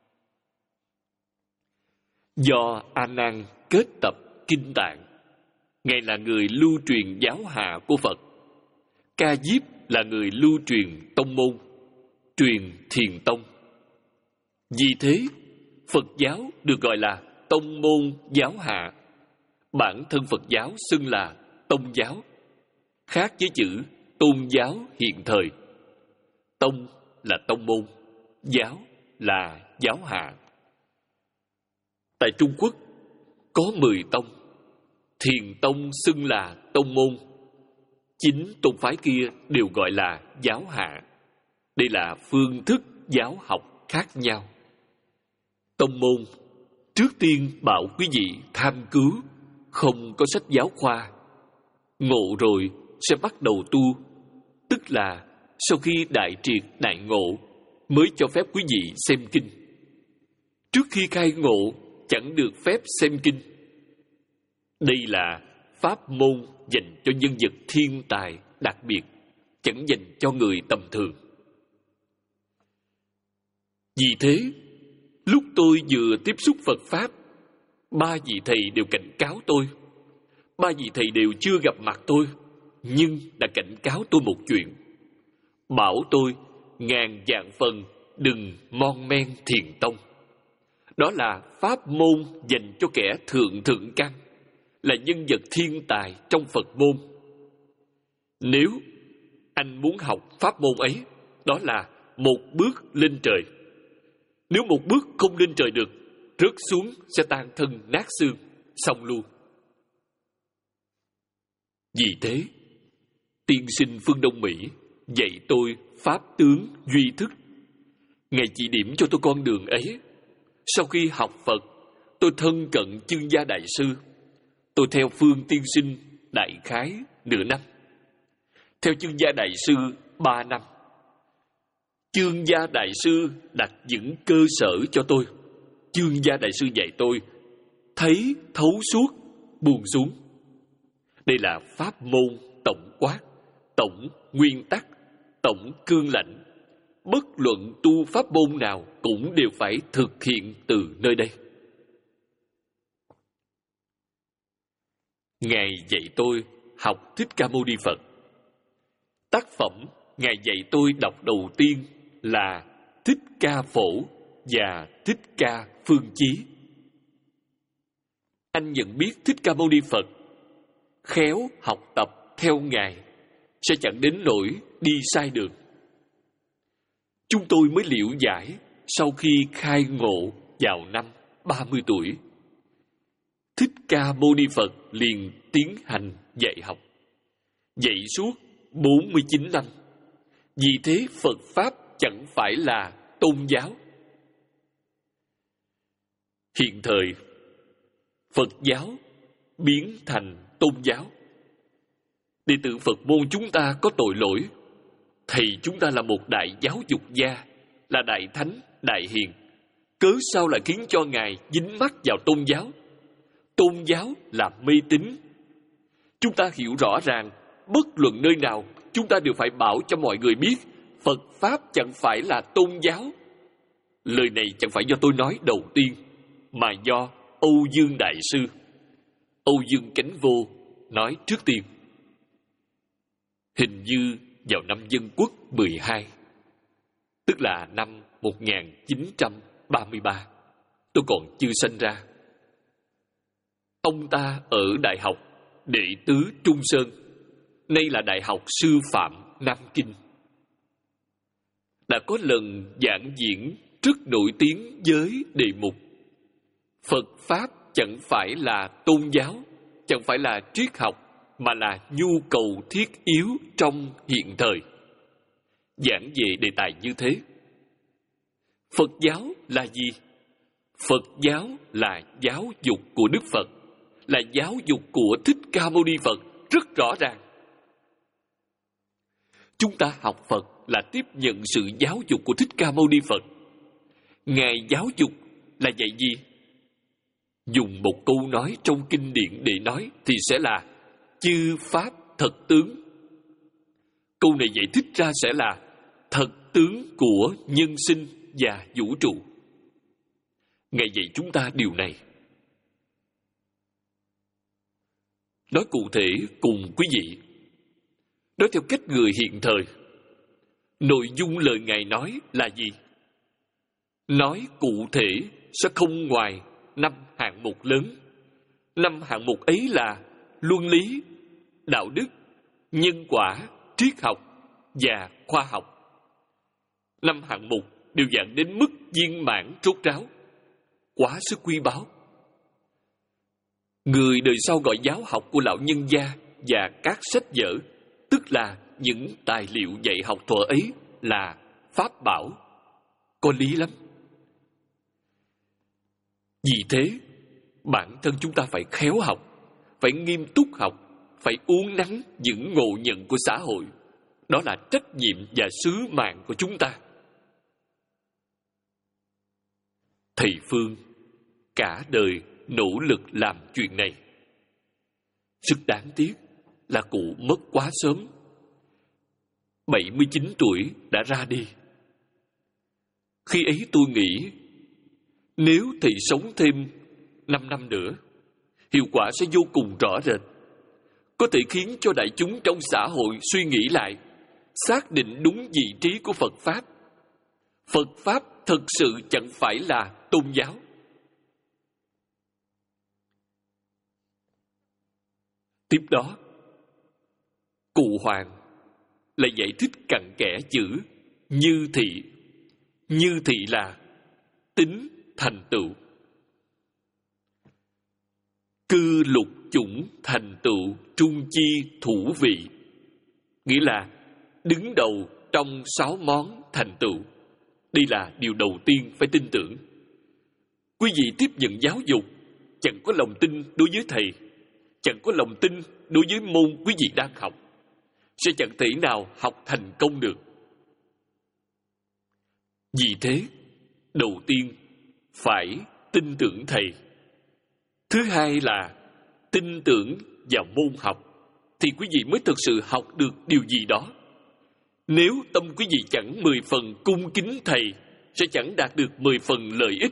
Do A Nan kết tập kinh tạng, Ngài là người lưu truyền giáo hạ của Phật. Ca Diếp là người lưu truyền tông môn, truyền thiền tông. Vì thế, Phật giáo được gọi là tông môn giáo hạ. Bản thân Phật giáo xưng là tông giáo, khác với chữ tôn giáo hiện thời. Tông là tông môn, giáo là giáo hạ. Tại Trung Quốc có mười tông, thiền tông xưng là tông môn, chính tôn phái kia đều gọi là giáo hạ. Đây là phương thức giáo học khác nhau. Tông môn trước tiên bảo quý vị tham cứu, không có sách giáo khoa. Ngộ rồi sẽ bắt đầu tu, tức là sau khi đại triệt đại ngộ mới cho phép quý vị xem kinh. Trước khi khai ngộ chẳng được phép xem kinh. Đây là pháp môn dành cho nhân vật thiên tài đặc biệt, chẳng dành cho người tầm thường. Vì thế, lúc tôi vừa tiếp xúc Phật Pháp, ba vị thầy đều cảnh cáo tôi. Ba vị thầy đều chưa gặp mặt tôi, nhưng đã cảnh cáo tôi một chuyện. Bảo tôi ngàn vạn phần đừng mon men thiền tông. Đó là pháp môn dành cho kẻ thượng thượng căn, là nhân vật thiên tài trong Phật môn. Nếu anh muốn học pháp môn ấy, đó là một bước lên trời. Nếu một bước không lên trời được, rớt xuống sẽ tan thân nát xương, xong luôn. Vì thế, tiên sinh phương Đông Mỹ dạy tôi pháp tướng duy thức. Ngài chỉ điểm cho tôi con đường ấy. Sau khi học Phật, tôi thân cận Chương Gia Đại Sư. Tôi theo phương tiên sinh đại khái nửa năm, theo Chương Gia Đại Sư ba năm. Chương Gia Đại Sư đặt những cơ sở cho tôi. Chương Gia Đại Sư dạy tôi thấy thấu suốt, buông xuống. Đây là pháp môn tổng quát, tổng nguyên tắc, tổng cương lãnh. Bất luận tu pháp môn nào cũng đều phải thực hiện từ nơi đây. Ngài dạy tôi học Thích Ca Mâu Ni Phật. Tác phẩm Ngài dạy tôi đọc đầu tiên là Thích Ca Phổ và Thích Ca Phương Chí. Anh nhận biết Thích Ca Mâu Ni Phật, khéo học tập theo Ngài, sẽ chẳng đến nỗi đi sai đường. Chúng tôi mới liễu giải sau khi khai ngộ vào năm ba mươi tuổi. Thích Ca Mâu Ni Phật liền tiến hành dạy học, dạy suốt bốn mươi chín năm. Vì thế Phật Pháp chẳng phải là tôn giáo. Hiện thời, Phật giáo biến thành tôn giáo. Đệ tử Phật môn chúng ta có tội lỗi. Thầy chúng ta là một đại giáo dục gia, là đại thánh, đại hiền. Cớ sao lại khiến cho Ngài dính mắc vào tôn giáo? Tôn giáo là mê tín. Chúng ta hiểu rõ ràng, bất luận nơi nào, chúng ta đều phải bảo cho mọi người biết Phật Pháp chẳng phải là tôn giáo. Lời này chẳng phải do tôi nói đầu tiên, mà do Âu Dương Đại Sư, Âu Dương Chánh Vô nói trước tiên. Hình như vào năm Dân Quốc mười hai, tức là năm một nghìn chín trăm ba mươi ba, tôi còn chưa sinh ra. Ông ta ở Đại học Đệ Tứ Trung Sơn, nay là Đại học Sư phạm Nam Kinh, đã có lần giảng diễn rất nổi tiếng với đề mục Phật Pháp chẳng phải là tôn giáo, chẳng phải là triết học, mà là nhu cầu thiết yếu trong hiện thời. Giảng về đề tài như thế. Phật giáo là gì? Phật giáo là giáo dục của Đức Phật, là giáo dục của Thích Ca Mâu Ni Phật, rất rõ ràng. Chúng ta học Phật là tiếp nhận sự giáo dục của Thích Ca Mâu Ni Phật. Ngài giáo dục là dạy gì? Dùng một câu nói trong kinh điển để nói thì sẽ là chư pháp thật tướng. Câu này giải thích ra sẽ là thật tướng của nhân sinh và vũ trụ. Ngài dạy chúng ta điều này. Nói cụ thể cùng quý vị, nói theo cách người hiện thời, nội dung lời Ngài nói là gì? Nói cụ thể sẽ không ngoài năm hạng mục lớn. Năm hạng mục ấy là luân lý, đạo đức, nhân quả, triết học và khoa học. Năm hạng mục đều dạng đến mức viên mãn rốt ráo, quá sức quý báu. Người đời sau gọi giáo học của lão nhân gia và các sách vở, tức là những tài liệu dạy học thuở ấy, là pháp bảo, có lý lắm. Vì thế, bản thân chúng ta phải khéo học, phải nghiêm túc học, phải uốn nắn những ngộ nhận của xã hội. Đó là trách nhiệm và sứ mạng của chúng ta. Thầy Phương cả đời nỗ lực làm chuyện này. Rất đáng tiếc là cụ mất quá sớm. bảy mươi chín tuổi đã ra đi. Khi ấy tôi nghĩ, nếu thầy sống thêm năm năm nữa, hiệu quả sẽ vô cùng rõ rệt. Có thể khiến cho đại chúng trong xã hội suy nghĩ lại, xác định đúng vị trí của Phật Pháp. Phật Pháp thực sự chẳng phải là tôn giáo. Tiếp đó, cụ Hoàng lại giải thích cặn kẽ chữ như thị. Như thị là tính thành tựu. Cư lục chủng thành tựu trung chi thủ vị, nghĩa là đứng đầu trong sáu món thành tựu. Đây là điều đầu tiên phải tin tưởng. Quý vị tiếp nhận giáo dục, chẳng có lòng tin đối với thầy, chẳng có lòng tin đối với môn quý vị đang học, sẽ chẳng thể nào học thành công được. Vì thế, đầu tiên phải tin tưởng thầy. Thứ hai là tin tưởng vào môn học, thì quý vị mới thực sự học được điều gì đó. Nếu tâm quý vị chẳng mười phần cung kính thầy, sẽ chẳng đạt được mười phần lợi ích.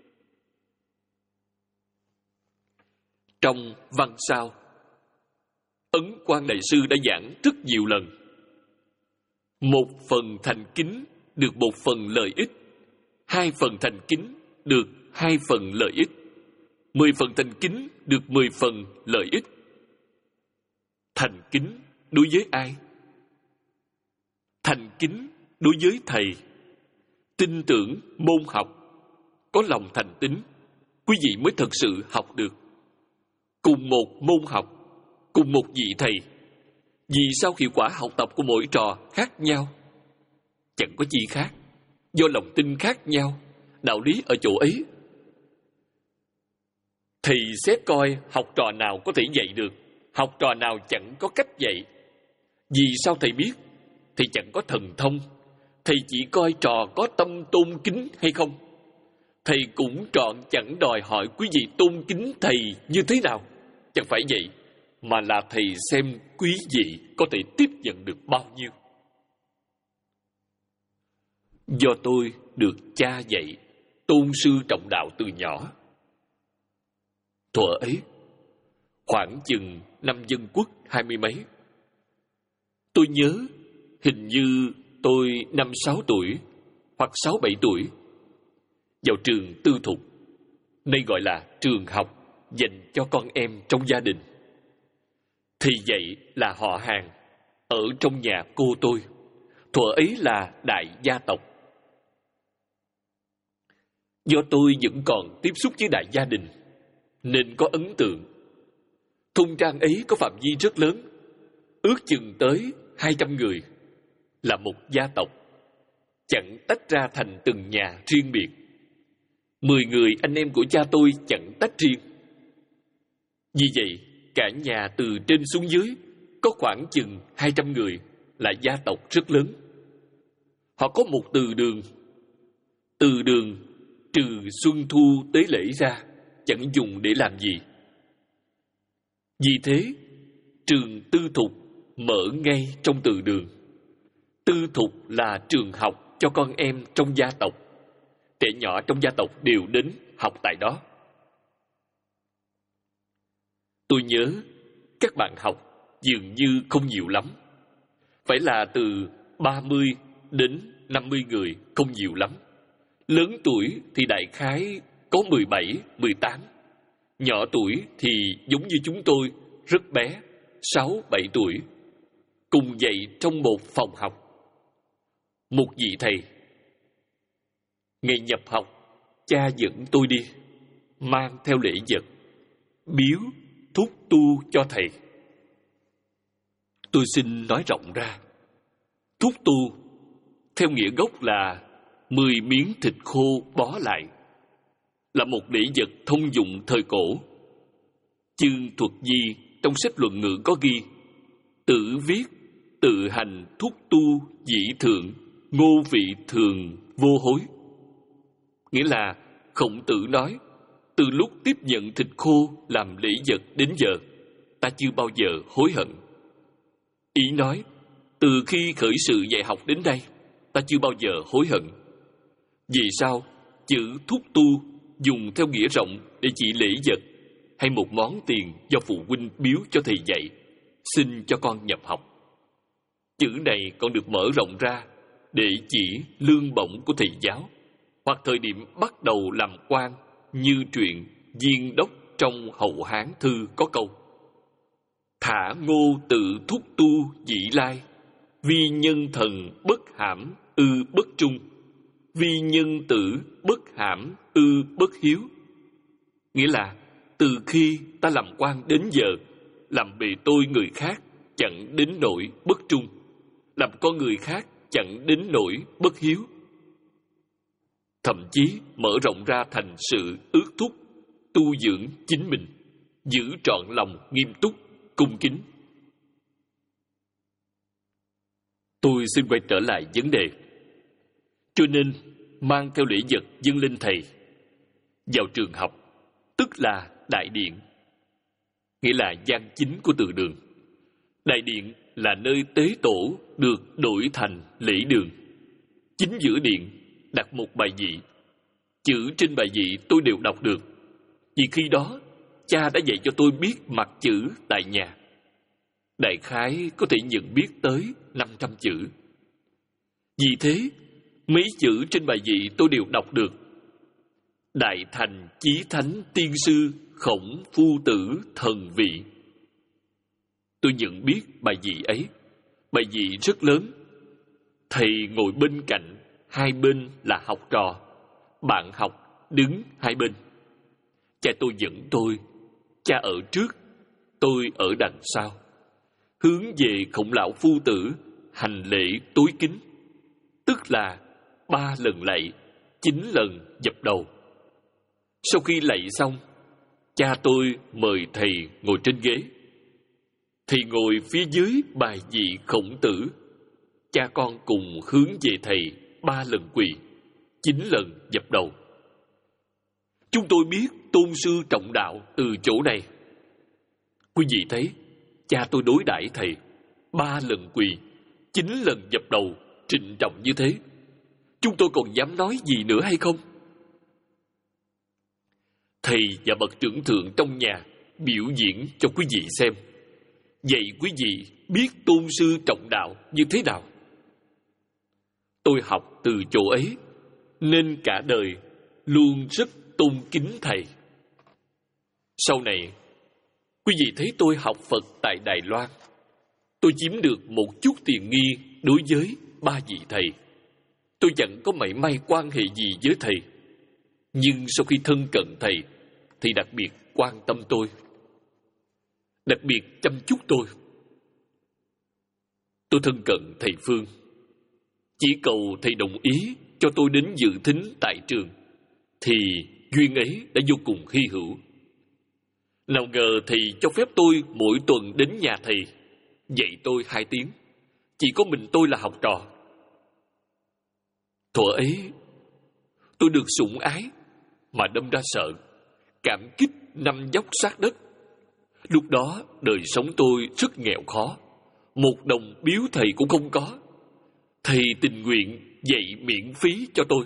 Trong văn sao, Ấn Quang Đại Sư đã giảng rất nhiều lần. Một phần thành kính được một phần lợi ích, hai phần thành kính được hai phần lợi ích, mười phần thành kính được mười phần lợi ích. Thành kính đối với ai? Thành kính đối với thầy. Tin tưởng môn học, có lòng thành tín, quý vị mới thật sự học được. Cùng một môn học, cùng một vị thầy, vì sao hiệu quả học tập của mỗi trò khác nhau? Chẳng có chi khác, do lòng tin khác nhau. Đạo lý ở chỗ ấy. Thầy xét coi học trò nào có thể dạy được, học trò nào chẳng có cách dạy. Vì sao thầy biết? Thầy chẳng có thần thông. Thầy chỉ coi trò có tâm tôn kính hay không. Thầy cũng trọn chẳng đòi hỏi quý vị tôn kính thầy như thế nào. Chẳng phải vậy, mà là thầy xem quý vị có thể tiếp nhận được bao nhiêu. Do tôi được cha dạy, tôn sư trọng đạo từ nhỏ. Thuở ấy, khoảng chừng năm Dân Quốc hai mươi mấy. Tôi nhớ, hình như tôi năm sáu tuổi, hoặc sáu bảy tuổi, vào trường tư thục, nay gọi là trường học dành cho con em trong gia đình. Thì vậy là họ hàng, ở trong nhà cô tôi. Thuở ấy là đại gia tộc. Do tôi vẫn còn tiếp xúc với đại gia đình, nên có ấn tượng. Thôn trang ấy có phạm vi rất lớn, ước chừng tới hai trăm người, là một gia tộc, chẳng tách ra thành từng nhà riêng biệt. Mười người anh em của cha tôi chẳng tách riêng. Vì vậy, cả nhà từ trên xuống dưới có khoảng chừng hai trăm người, là gia tộc rất lớn. Họ có một từ đường. Từ đường trừ xuân thu tế lễ ra, chẳng dùng để làm gì. Vì thế, trường tư thục mở ngay trong từ đường. Tư thục là trường học cho con em trong gia tộc. Trẻ nhỏ trong gia tộc đều đến học tại đó. Tôi nhớ các bạn học dường như không nhiều lắm. Phải là từ ba mươi đến năm mươi người, không nhiều lắm. Lớn tuổi thì đại khái có mười bảy, mười tám. Nhỏ tuổi thì giống như chúng tôi, rất bé, sáu, bảy tuổi. Cùng dạy trong một phòng học. Một vị thầy. Ngày nhập học, cha dẫn tôi đi, mang theo lễ vật, biếu, thúc tu cho thầy. Tôi xin nói rộng ra. Thúc tu, theo nghĩa gốc là mười miếng thịt khô bó lại, là một lễ vật thông dụng thời cổ. Chương Thuật Di trong sách luận ngữ có ghi: tự viết, tự hành thúc tu dĩ thượng, ngô vị thường vô hối. Nghĩa là Khổng Tử nói, từ lúc tiếp nhận thịt khô làm lễ vật đến giờ, ta chưa bao giờ hối hận. Ý nói, từ khi khởi sự dạy học đến đây, ta chưa bao giờ hối hận. Vì sao chữ thúc tu dùng theo nghĩa rộng để chỉ lễ vật hay một món tiền do phụ huynh biếu cho thầy dạy, xin cho con nhập học? Chữ này còn được mở rộng ra để chỉ lương bổng của thầy giáo, hoặc thời điểm bắt đầu làm quan, như truyện Viên Đốc trong Hậu Hán Thư có câu: thả ngô tự thúc tu dĩ lai, vi nhân thần bất hãm ư bất trung, vi nhân tử bất hãm ư bất hiếu. Nghĩa là từ khi ta làm quan đến giờ, làm bề tôi người khác chẳng đến nỗi bất trung, làm con người khác chẳng đến nỗi bất hiếu. Thậm chí mở rộng ra thành sự ước thúc, tu dưỡng chính mình, giữ trọn lòng nghiêm túc, cung kính. Tôi xin quay trở lại vấn đề. Cho nên, mang theo lễ vật dâng lên thầy. Vào trường học, tức là đại điện, nghĩa là gian chính của từ đường. Đại điện là nơi tế tổ được đổi thành lễ đường. Chính giữa điện đặt một bài vị. Chữ trên bài vị tôi đều đọc được, vì khi đó cha đã dạy cho tôi biết mặt chữ tại nhà. Đại khái có thể nhận biết tới năm trăm chữ. Vì thế, mấy chữ trên bài vị tôi đều đọc được. Đại thành chí thánh tiên sư khổng phu tử thần vị. Tôi nhận biết bài vị ấy. Bài vị rất lớn. Thầy ngồi bên cạnh, hai bên là học trò. Bạn học đứng hai bên. Cha tôi dẫn tôi. Cha ở trước, tôi ở đằng sau. Hướng về khổng lão phu tử, hành lễ tối kính. Tức là ba lần lạy, chín lần dập đầu. Sau khi lạy xong, cha tôi mời thầy ngồi trên ghế. Thầy ngồi phía dưới bài vị khổng tử. Cha con cùng hướng về thầy ba lần quỳ, chín lần dập đầu. Chúng tôi biết tôn sư trọng đạo từ chỗ này. Quý vị thấy, cha tôi đối đãi thầy ba lần quỳ, chín lần dập đầu trịnh trọng như thế. Chúng tôi còn dám nói gì nữa hay không? Thầy và bậc trưởng thượng trong nhà biểu diễn cho quý vị xem. Vậy quý vị biết tôn sư trọng đạo như thế nào? Tôi học từ chỗ ấy, nên cả đời luôn rất tôn kính thầy. Sau này, quý vị thấy tôi học Phật tại Đài Loan. Tôi chiếm được một chút tiện nghi đối với ba vị thầy. Tôi chẳng có mảy may quan hệ gì với thầy. Nhưng sau khi thân cận thầy, thì đặc biệt quan tâm tôi, đặc biệt chăm chút tôi. Tôi thân cận thầy Phương, chỉ cầu thầy đồng ý cho tôi đến dự thính tại trường, thì duyên ấy đã vô cùng hy hữu. Nào ngờ thầy cho phép tôi mỗi tuần đến nhà thầy, dạy tôi hai tiếng. Chỉ có mình tôi là học trò. Thuở ấy, tôi được sủng ái, mà đâm ra sợ, cảm kích nằm dốc sát đất. Lúc đó, đời sống tôi rất nghèo khó. Một đồng biếu thầy cũng không có. Thầy tình nguyện dạy miễn phí cho tôi.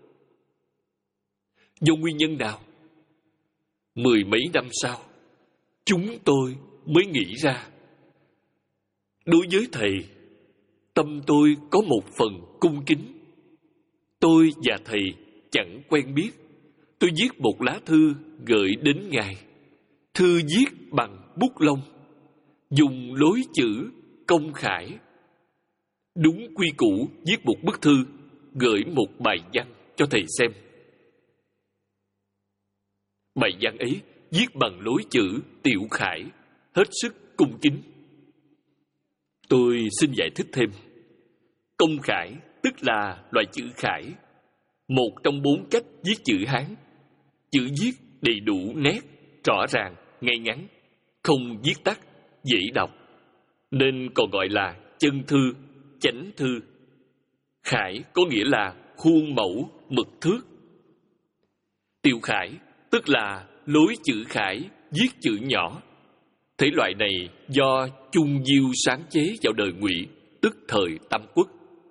Do nguyên nhân nào? Mười mấy năm sau, chúng tôi mới nghĩ ra. Đối với thầy, tâm tôi có một phần cung kính. Tôi và thầy chẳng quen biết. Tôi viết một lá thư gửi đến ngài. Thư viết bằng bút lông, dùng lối chữ công khải. Đúng quy củ viết một bức thư, gửi một bài văn cho thầy xem. Bài văn ấy viết bằng lối chữ tiểu khải, hết sức cung kính. Tôi xin giải thích thêm. Công khải tức là loại chữ khải, một trong bốn cách viết chữ Hán. Chữ viết đầy đủ nét, rõ ràng, ngay ngắn, không viết tắt, dễ đọc, nên còn gọi là chân thư, chánh thư. Khải có nghĩa là khuôn mẫu, mực thước. Tiểu khải tức là lối chữ khải, viết chữ nhỏ. Thể loại này do Chung Diêu sáng chế vào đời Ngụy, tức thời Tam Quốc.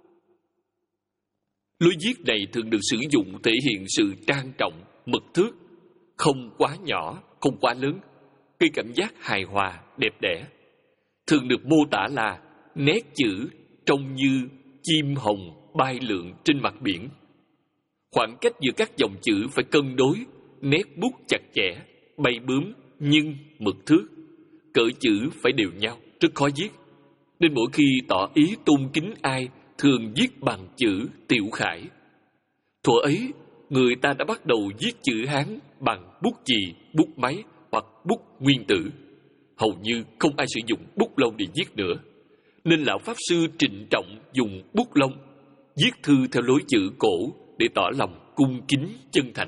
Lối viết này thường được sử dụng thể hiện sự trang trọng, mực thước, không quá nhỏ, không quá lớn, gây cảm giác hài hòa, đẹp đẽ. Thường được mô tả là nét chữ trông như chim hồng bay lượn trên mặt biển. Khoảng cách giữa các dòng chữ phải cân đối, nét bút chặt chẽ, bay bướm nhưng mực thước. Cỡ chữ phải đều nhau, rất khó viết. Nên mỗi khi tỏ ý tôn kính ai, thường viết bằng chữ tiểu khải. Thuở ấy, người ta đã bắt đầu viết chữ Hán bằng bút chì, bút máy hoặc bút nguyên tử. Hầu như không ai sử dụng bút lông để viết nữa. Nên lão Pháp Sư trịnh trọng dùng bút lông, viết thư theo lối chữ cổ để tỏ lòng cung kính chân thành.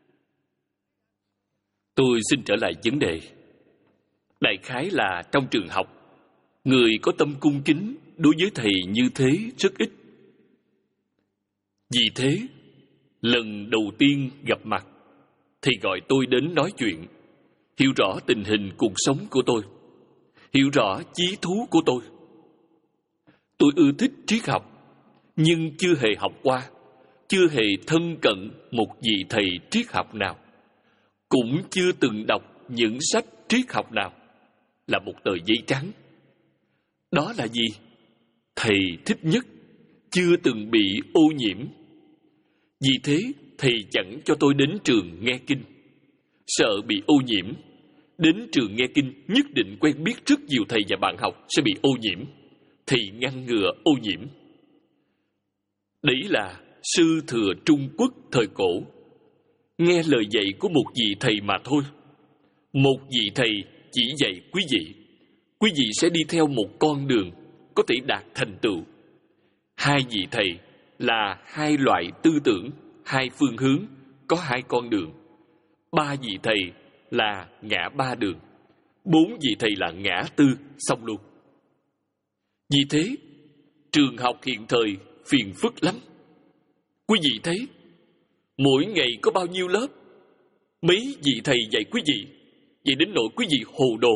Tôi xin trở lại vấn đề. Đại khái là trong trường học, người có tâm cung kính đối với thầy như thế rất ít. Vì thế, Lần đầu tiên gặp mặt, thầy gọi tôi đến nói chuyện, hiểu rõ tình hình cuộc sống của tôi, hiểu rõ chí thú của tôi. Tôi ưa thích triết học, nhưng chưa hề học qua, chưa hề thân cận một vị thầy triết học nào, cũng chưa từng đọc những sách triết học nào, là một tờ giấy trắng. Đó là gì? Thầy thích nhất chưa từng bị ô nhiễm. Vì thế, thầy chẳng cho tôi đến trường nghe kinh. Sợ bị ô nhiễm, đến trường nghe kinh nhất định quen biết rất nhiều thầy và bạn học sẽ bị ô nhiễm. Thầy ngăn ngừa ô nhiễm. Đấy là sư thừa Trung Quốc thời cổ. Nghe lời dạy của một vị thầy mà thôi. Một vị thầy chỉ dạy quý vị, quý vị sẽ đi theo một con đường có thể đạt thành tựu. Hai vị thầy là hai loại tư tưởng, hai phương hướng, có hai con đường. Ba vị thầy là ngã ba đường. Bốn vị thầy là ngã tư, xong luôn. Vì thế, trường học hiện thời phiền phức lắm. Quý vị thấy, mỗi ngày có bao nhiêu lớp, mấy vị thầy dạy quý vị, vậy đến nỗi quý vị hồ đồ.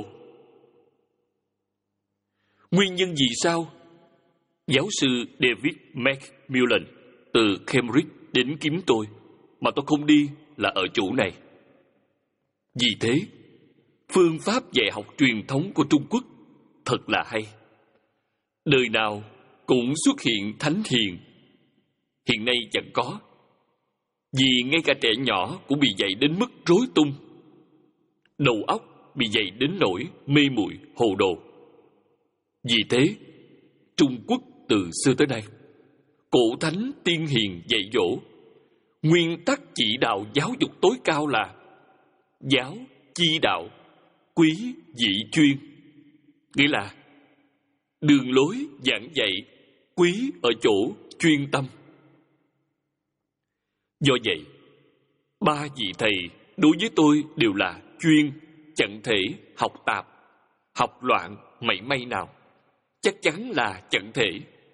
Nguyên nhân vì sao? Giáo sư David Macmillan từ Cambridge đến kiếm tôi, mà tôi không đi là ở chỗ này. Vì thế, phương pháp dạy học truyền thống của Trung Quốc thật là hay. Đời nào cũng xuất hiện thánh hiền. Hiện nay chẳng có. Vì ngay cả trẻ nhỏ cũng bị dạy đến mức rối tung. Đầu óc bị dạy đến nỗi mê muội hồ đồ. Vì thế, Trung Quốc từ xưa tới nay, cổ thánh tiên hiền dạy dỗ, nguyên tắc chỉ đạo giáo dục tối cao là giáo chi đạo, quý dị chuyên. Nghĩa là đường lối giảng dạy quý ở chỗ chuyên tâm. Do vậy, ba vị thầy đối với tôi đều là chuyên, chẳng thể học tạp, học loạn mảy may nào. Chắc chắn là chẳng thể.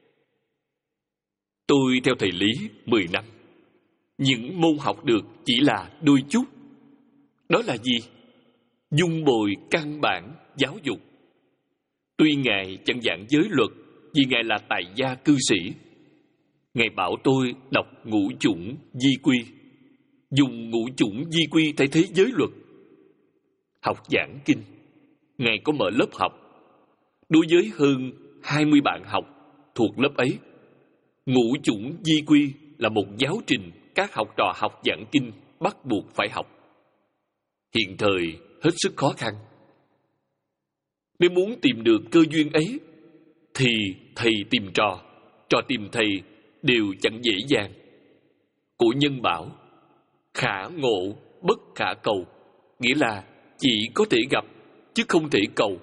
Tôi theo thầy Lý mười năm. Những môn học được chỉ là đôi chút. Đó là gì? Dung bồi căn bản giáo dục. Tuy Ngài chẳng giảng giới luật, vì Ngài là tài gia cư sĩ. Ngài bảo tôi đọc ngũ chủng di quy, dùng ngũ chủng di quy thay thế giới luật. Học giảng kinh, Ngài có mở lớp học. Đối với hơn hai mươi bạn học thuộc lớp ấy, ngũ chủng di quy là một giáo trình các học trò học giảng kinh bắt buộc phải học. Hiện thời hết sức khó khăn. Nếu muốn tìm được cơ duyên ấy, thì thầy tìm trò, trò tìm thầy đều chẳng dễ dàng. Cổ nhân bảo, khả ngộ bất khả cầu, nghĩa là chỉ có thể gặp, chứ không thể cầu.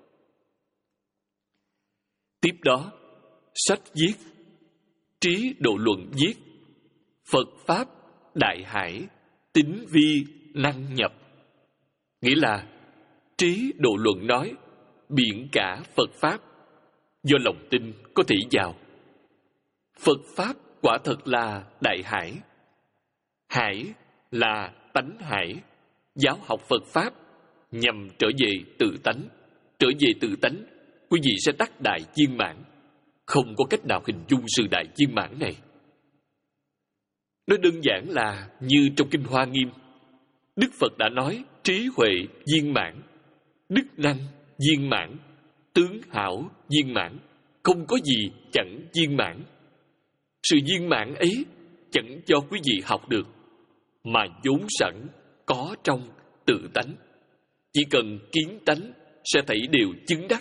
Tiếp đó, sách viết, trí độ luận viết, Phật Pháp đại hải, tính vi năng nhập. Nghĩa là trí độ luận nói, biển cả Phật Pháp, do lòng tin có thể vào. Phật Pháp quả thật là đại hải. Hải là tánh hải. Giáo học Phật Pháp nhằm trở về tự tánh. Trở về tự tánh, quý vị sẽ đắc đại viên mãn. Không có cách nào hình dung sự đại viên mãn này. Nó đơn giản là như trong Kinh Hoa Nghiêm, Đức Phật đã nói trí huệ viên mãn, đức năng viên mãn, tướng hảo viên mãn, không có gì chẳng viên mãn. Sự viên mãn ấy chẳng cho quý vị học được, mà vốn sẵn có trong tự tánh. Chỉ cần kiến tánh sẽ thấy đều chứng đắc.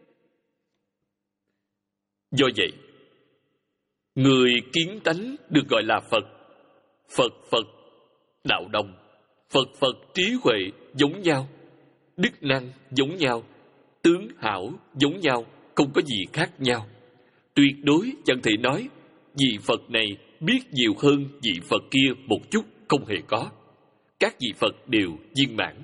Do vậy, người kiến tánh được gọi là Phật. Phật Phật, đạo đồng. Phật Phật trí huệ giống nhau, đức năng giống nhau, tướng hảo giống nhau, không có gì khác nhau. Tuyệt đối chẳng thể nói vị Phật này biết nhiều hơn vị Phật kia một chút, không hề có. Các vị Phật đều viên mãn.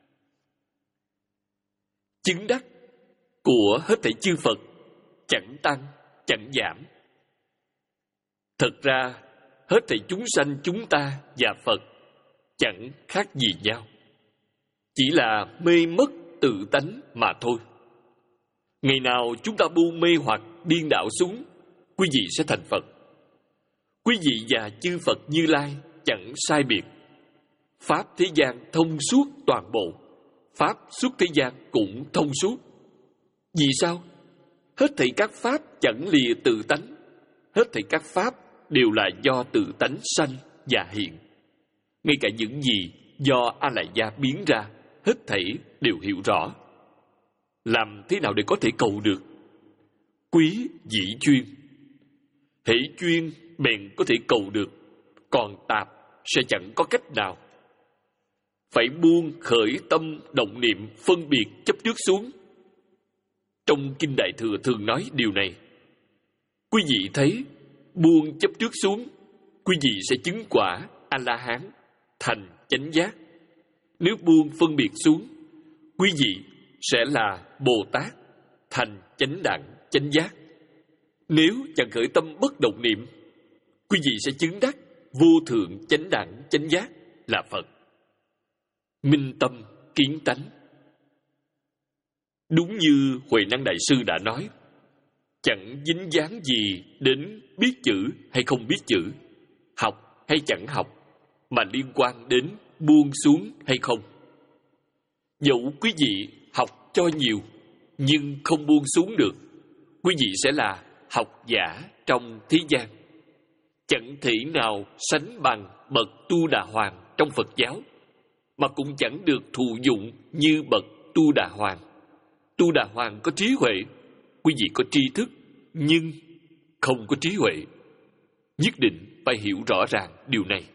Chứng đắc của hết thảy chư Phật chẳng tăng, chẳng giảm. Thật ra, hết thảy chúng sanh chúng ta và Phật chẳng khác gì nhau. Chỉ là mê mất tự tánh mà thôi. Ngày nào chúng ta buông mê hoặc điên đảo xuống, quý vị sẽ thành Phật. Quý vị và chư Phật Như Lai chẳng sai biệt. Pháp thế gian thông suốt toàn bộ, Pháp xuất thế gian cũng thông suốt. Vì sao? Hết thảy các Pháp chẳng lìa tự tánh. Hết thảy các Pháp đều là do tự tánh sanh và hiện. Ngay cả những gì do A-lại gia biến ra, hết thảy đều hiểu rõ. Làm thế nào để có thể cầu được? Quý dĩ chuyên. Hễ chuyên bèn có thể cầu được, còn tạp sẽ chẳng có cách nào. Phải buông khởi tâm động niệm phân biệt chấp trước xuống. Trong Kinh Đại Thừa thường nói điều này. Quý vị thấy, buông chấp trước xuống, quý vị sẽ chứng quả A-la-hán, thành chánh giác. Nếu buông phân biệt xuống, quý vị sẽ là Bồ Tát, thành chánh đẳng, chánh giác. Nếu chẳng khởi tâm bất động niệm, quý vị sẽ chứng đắc vô thượng chánh đẳng, chánh giác là Phật. Minh tâm, kiến tánh. Đúng như Huệ Năng Đại Sư đã nói, chẳng dính dáng gì đến biết chữ hay không biết chữ, học hay chẳng học, mà liên quan đến buông xuống hay không. Dẫu quý vị học cho nhiều, nhưng không buông xuống được, quý vị sẽ là học giả trong thế gian. Chẳng thể nào sánh bằng bậc Tu Đà Hoàng trong Phật giáo, mà cũng chẳng được thụ dụng như bậc Tu Đà Hoàng. Tu Đà Hoàng có trí huệ, quý vị có tri thức, nhưng không có trí huệ. Nhất định phải hiểu rõ ràng điều này.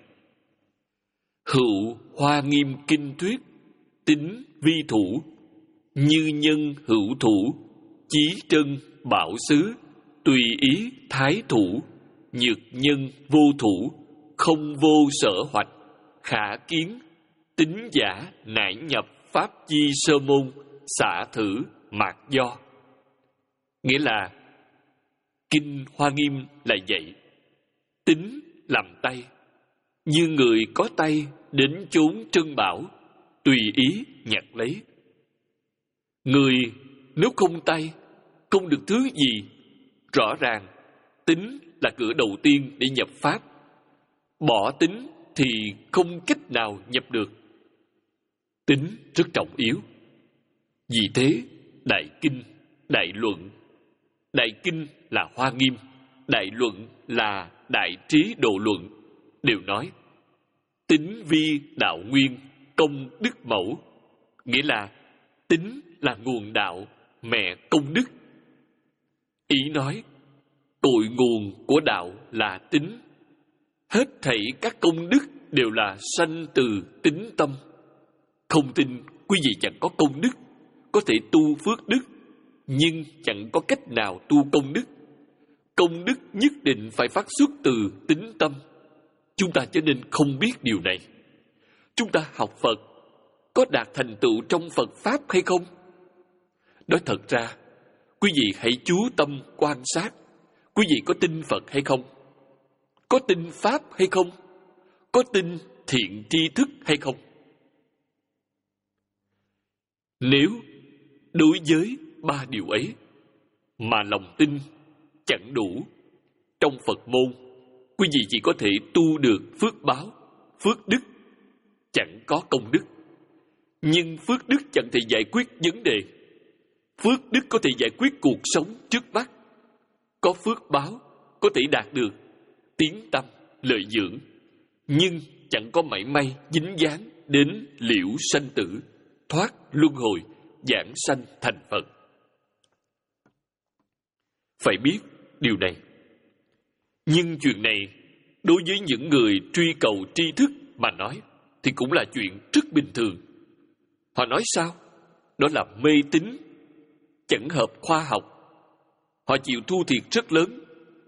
Hữu Hoa Nghiêm Kinh thuyết, tính vi thủ, như nhân hữu thủ, chí trân bảo xứ, tùy ý thái thủ, nhược nhân vô thủ, không vô sở hoạch, khả kiến, tính giả nải nhập pháp chi sơ môn, xả thử mạt do. Nghĩa là Kinh Hoa Nghiêm là vậy. Tính làm tay, như người có tay đến chốn trân bảo, tùy ý nhặt lấy. Người nếu không tay, không được thứ gì, rõ ràng tính là cửa đầu tiên để nhập pháp. Bỏ tính thì không cách nào nhập được. Tính rất trọng yếu. Vì thế, Đại Kinh, Đại Luận. Đại Kinh là Hoa Nghiêm, Đại Luận là Đại Trí Độ Luận, đều nói tính vi đạo nguyên, công đức mẫu. Nghĩa là tính là nguồn đạo, mẹ công đức. Ý nói, cội nguồn của đạo là tính. Hết thảy các công đức đều là sanh từ tính tâm. Không tin quý vị chẳng có công đức, có thể tu phước đức, nhưng chẳng có cách nào tu công đức. Công đức nhất định phải phát xuất từ tính tâm. Chúng ta cho nên không biết điều này. Chúng ta học Phật có đạt thành tựu trong Phật Pháp hay không? Nói thật ra, quý vị hãy chú tâm quan sát. Quý vị có tin Phật hay không? Có tin Pháp hay không? Có tin thiện tri thức hay không? Nếu đối với ba điều ấy mà lòng tin chẳng đủ, trong Phật môn, quý vị chỉ có thể tu được phước báo, phước đức, chẳng có công đức. Nhưng phước đức chẳng thể giải quyết vấn đề. Phước đức có thể giải quyết cuộc sống trước mắt. Có phước báo có thể đạt được tiến tâm, lợi dưỡng, nhưng chẳng có mảy may dính dáng đến liễu sanh tử, thoát luân hồi, giảng sanh thành Phật. Phải biết điều này. Nhưng chuyện này, đối với những người truy cầu tri thức mà nói, thì cũng là chuyện rất bình thường. Họ nói sao? Đó là mê tín, chẳng hợp khoa học. Họ chịu thua thiệt rất lớn.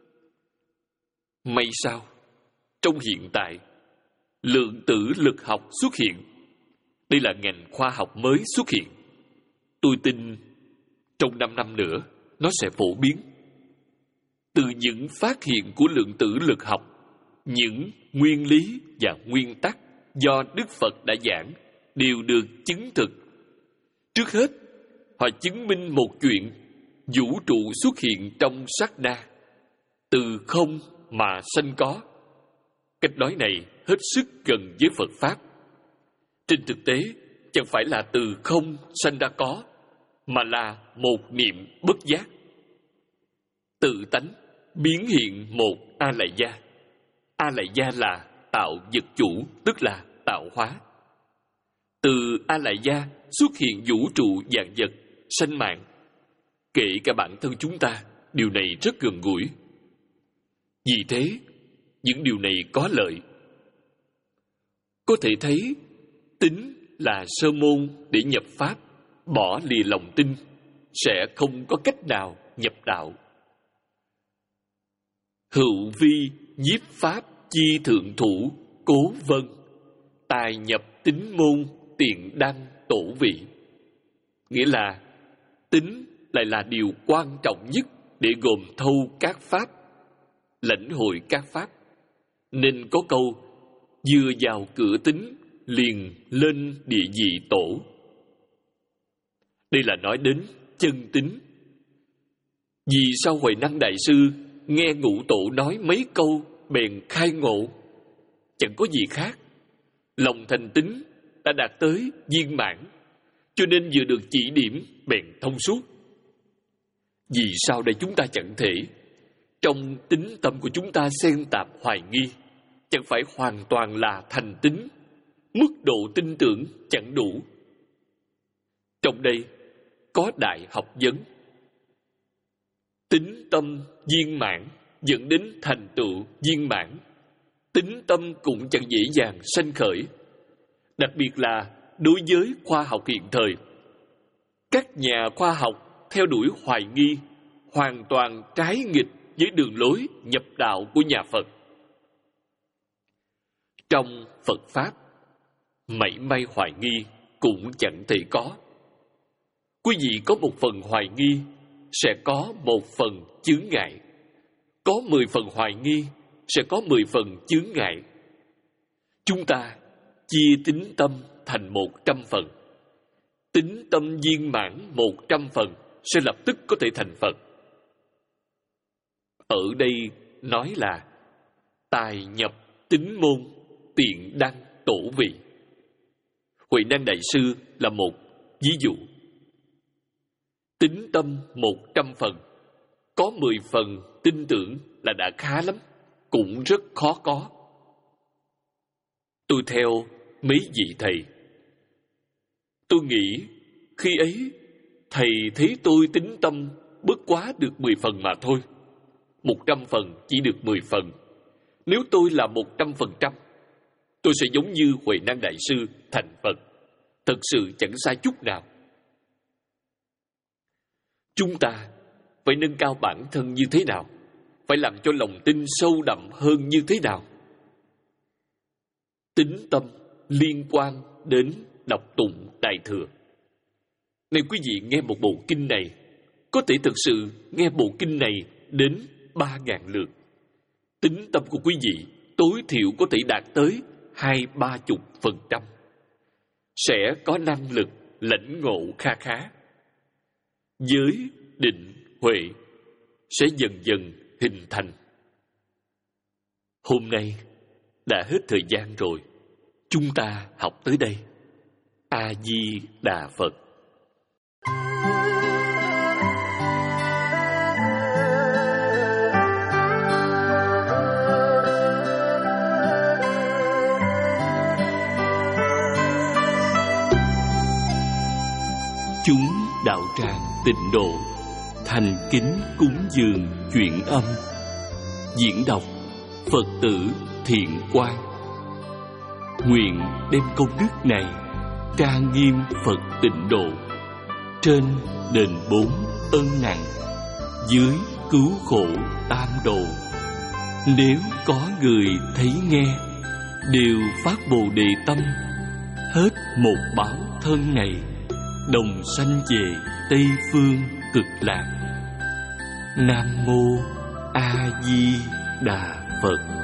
May sao? Trong hiện tại, lượng tử lực học xuất hiện. Đây là ngành khoa học mới xuất hiện. Tôi tin trong năm năm nữa nó sẽ phổ biến. Từ những phát hiện của lượng tử lực học, những nguyên lý và nguyên tắc do Đức Phật đã giảng đều được chứng thực. Trước hết, họ chứng minh một chuyện: vũ trụ xuất hiện trong sát na, từ không mà sanh có. Cách nói này hết sức gần với Phật Pháp. Trên thực tế, chẳng phải là từ không sanh ra có, mà là một niệm bất giác. Tự tánh biến hiện một A Lại Gia. A Lại Gia là tạo vật chủ, tức là tạo hóa. Từ A Lại Gia xuất hiện vũ trụ vạn vật, sanh mạng. Kể cả bản thân chúng ta, điều này rất gần gũi. Vì thế, những điều này có lợi. Có thể thấy, tín là sơ môn để nhập Pháp, bỏ lìa lòng tin, sẽ không có cách nào nhập đạo. Hữu vi nhiếp Pháp chi thượng thủ, cố vân, tài nhập tín môn, tiện đăng tổ vị. Nghĩa là, tín lại là điều quan trọng nhất để gồm thâu các Pháp, lãnh hội các Pháp. Nên có câu, vừa vào cửa tín, liền lên địa vị tổ. Đây là nói đến chân tín. Vì sao Huệ Năng Đại Sư nghe Ngũ Tổ nói mấy câu bèn khai ngộ? Chẳng có gì khác. Lòng thành tín đã đạt tới viên mãn, cho nên vừa được chỉ điểm bèn thông suốt. Vì sao đây chúng ta chẳng thể? Trong tín tâm của chúng ta xen tạp hoài nghi, chẳng phải hoàn toàn là thành tín, mức độ tin tưởng chẳng đủ. Trong đây có đại học vấn. Tín tâm viên mãn dẫn đến thành tựu viên mãn. Tín tâm cũng chẳng dễ dàng sanh khởi, đặc biệt là đối với khoa học hiện thời. Các nhà khoa học theo đuổi hoài nghi, hoàn toàn trái nghịch với đường lối nhập đạo của nhà Phật. Trong Phật Pháp, mảy may hoài nghi cũng chẳng thể có. Quý vị có một phần hoài nghi, sẽ có một phần chướng ngại. Có mười phần hoài nghi, sẽ có mười phần chướng ngại. Chúng ta chia tín tâm thành một trăm phần. Tín tâm viên mãn một trăm phần sẽ lập tức có thể thành Phật. Ở đây nói là tài nhập tín môn, tiện đăng tổ vị. Huệ Năng Đại Sư là một ví dụ. Tín tâm một trăm phần, có mười phần tin tưởng là đã khá lắm, cũng rất khó có. Tôi theo mấy vị thầy. Tôi nghĩ khi ấy thầy thấy tôi tín tâm bất quá được mười phần mà thôi. Một trăm phần chỉ được mười phần. Nếu tôi là một trăm phần trăm, tôi sẽ giống như Huệ Năng Đại Sư thành Phật. Thật sự chẳng sai chút nào. Chúng ta phải nâng cao bản thân như thế nào? Phải làm cho lòng tin sâu đậm hơn như thế nào? Tín tâm liên quan đến đọc tụng Đại Thừa. Nếu quý vị nghe một bộ kinh này, có thể thực sự nghe bộ kinh này đến ba ngàn lượt. Tín tâm của quý vị tối thiểu có thể đạt tới hai ba chục phần trăm. Sẽ có năng lực lãnh ngộ kha khá. Giới, định, huệ sẽ dần dần hình thành. Hôm nay đã hết thời gian rồi. Chúng ta học tới đây. A Di Đà Phật. Chúng đạo tràng Tịnh Độ thành kính cúng dường chuyển âm. Diễn đọc Phật tử Thiện Quang. Nguyện đem công đức này trang nghiêm Phật Tịnh Độ, trên đền bốn ân nặng, dưới cứu khổ tam độ. Nếu có người thấy nghe, đều phát Bồ Đề tâm, hết một báo thân này, đồng sanh về Tây Phương Cực Lạc. Nam Mô A Di Đà Phật.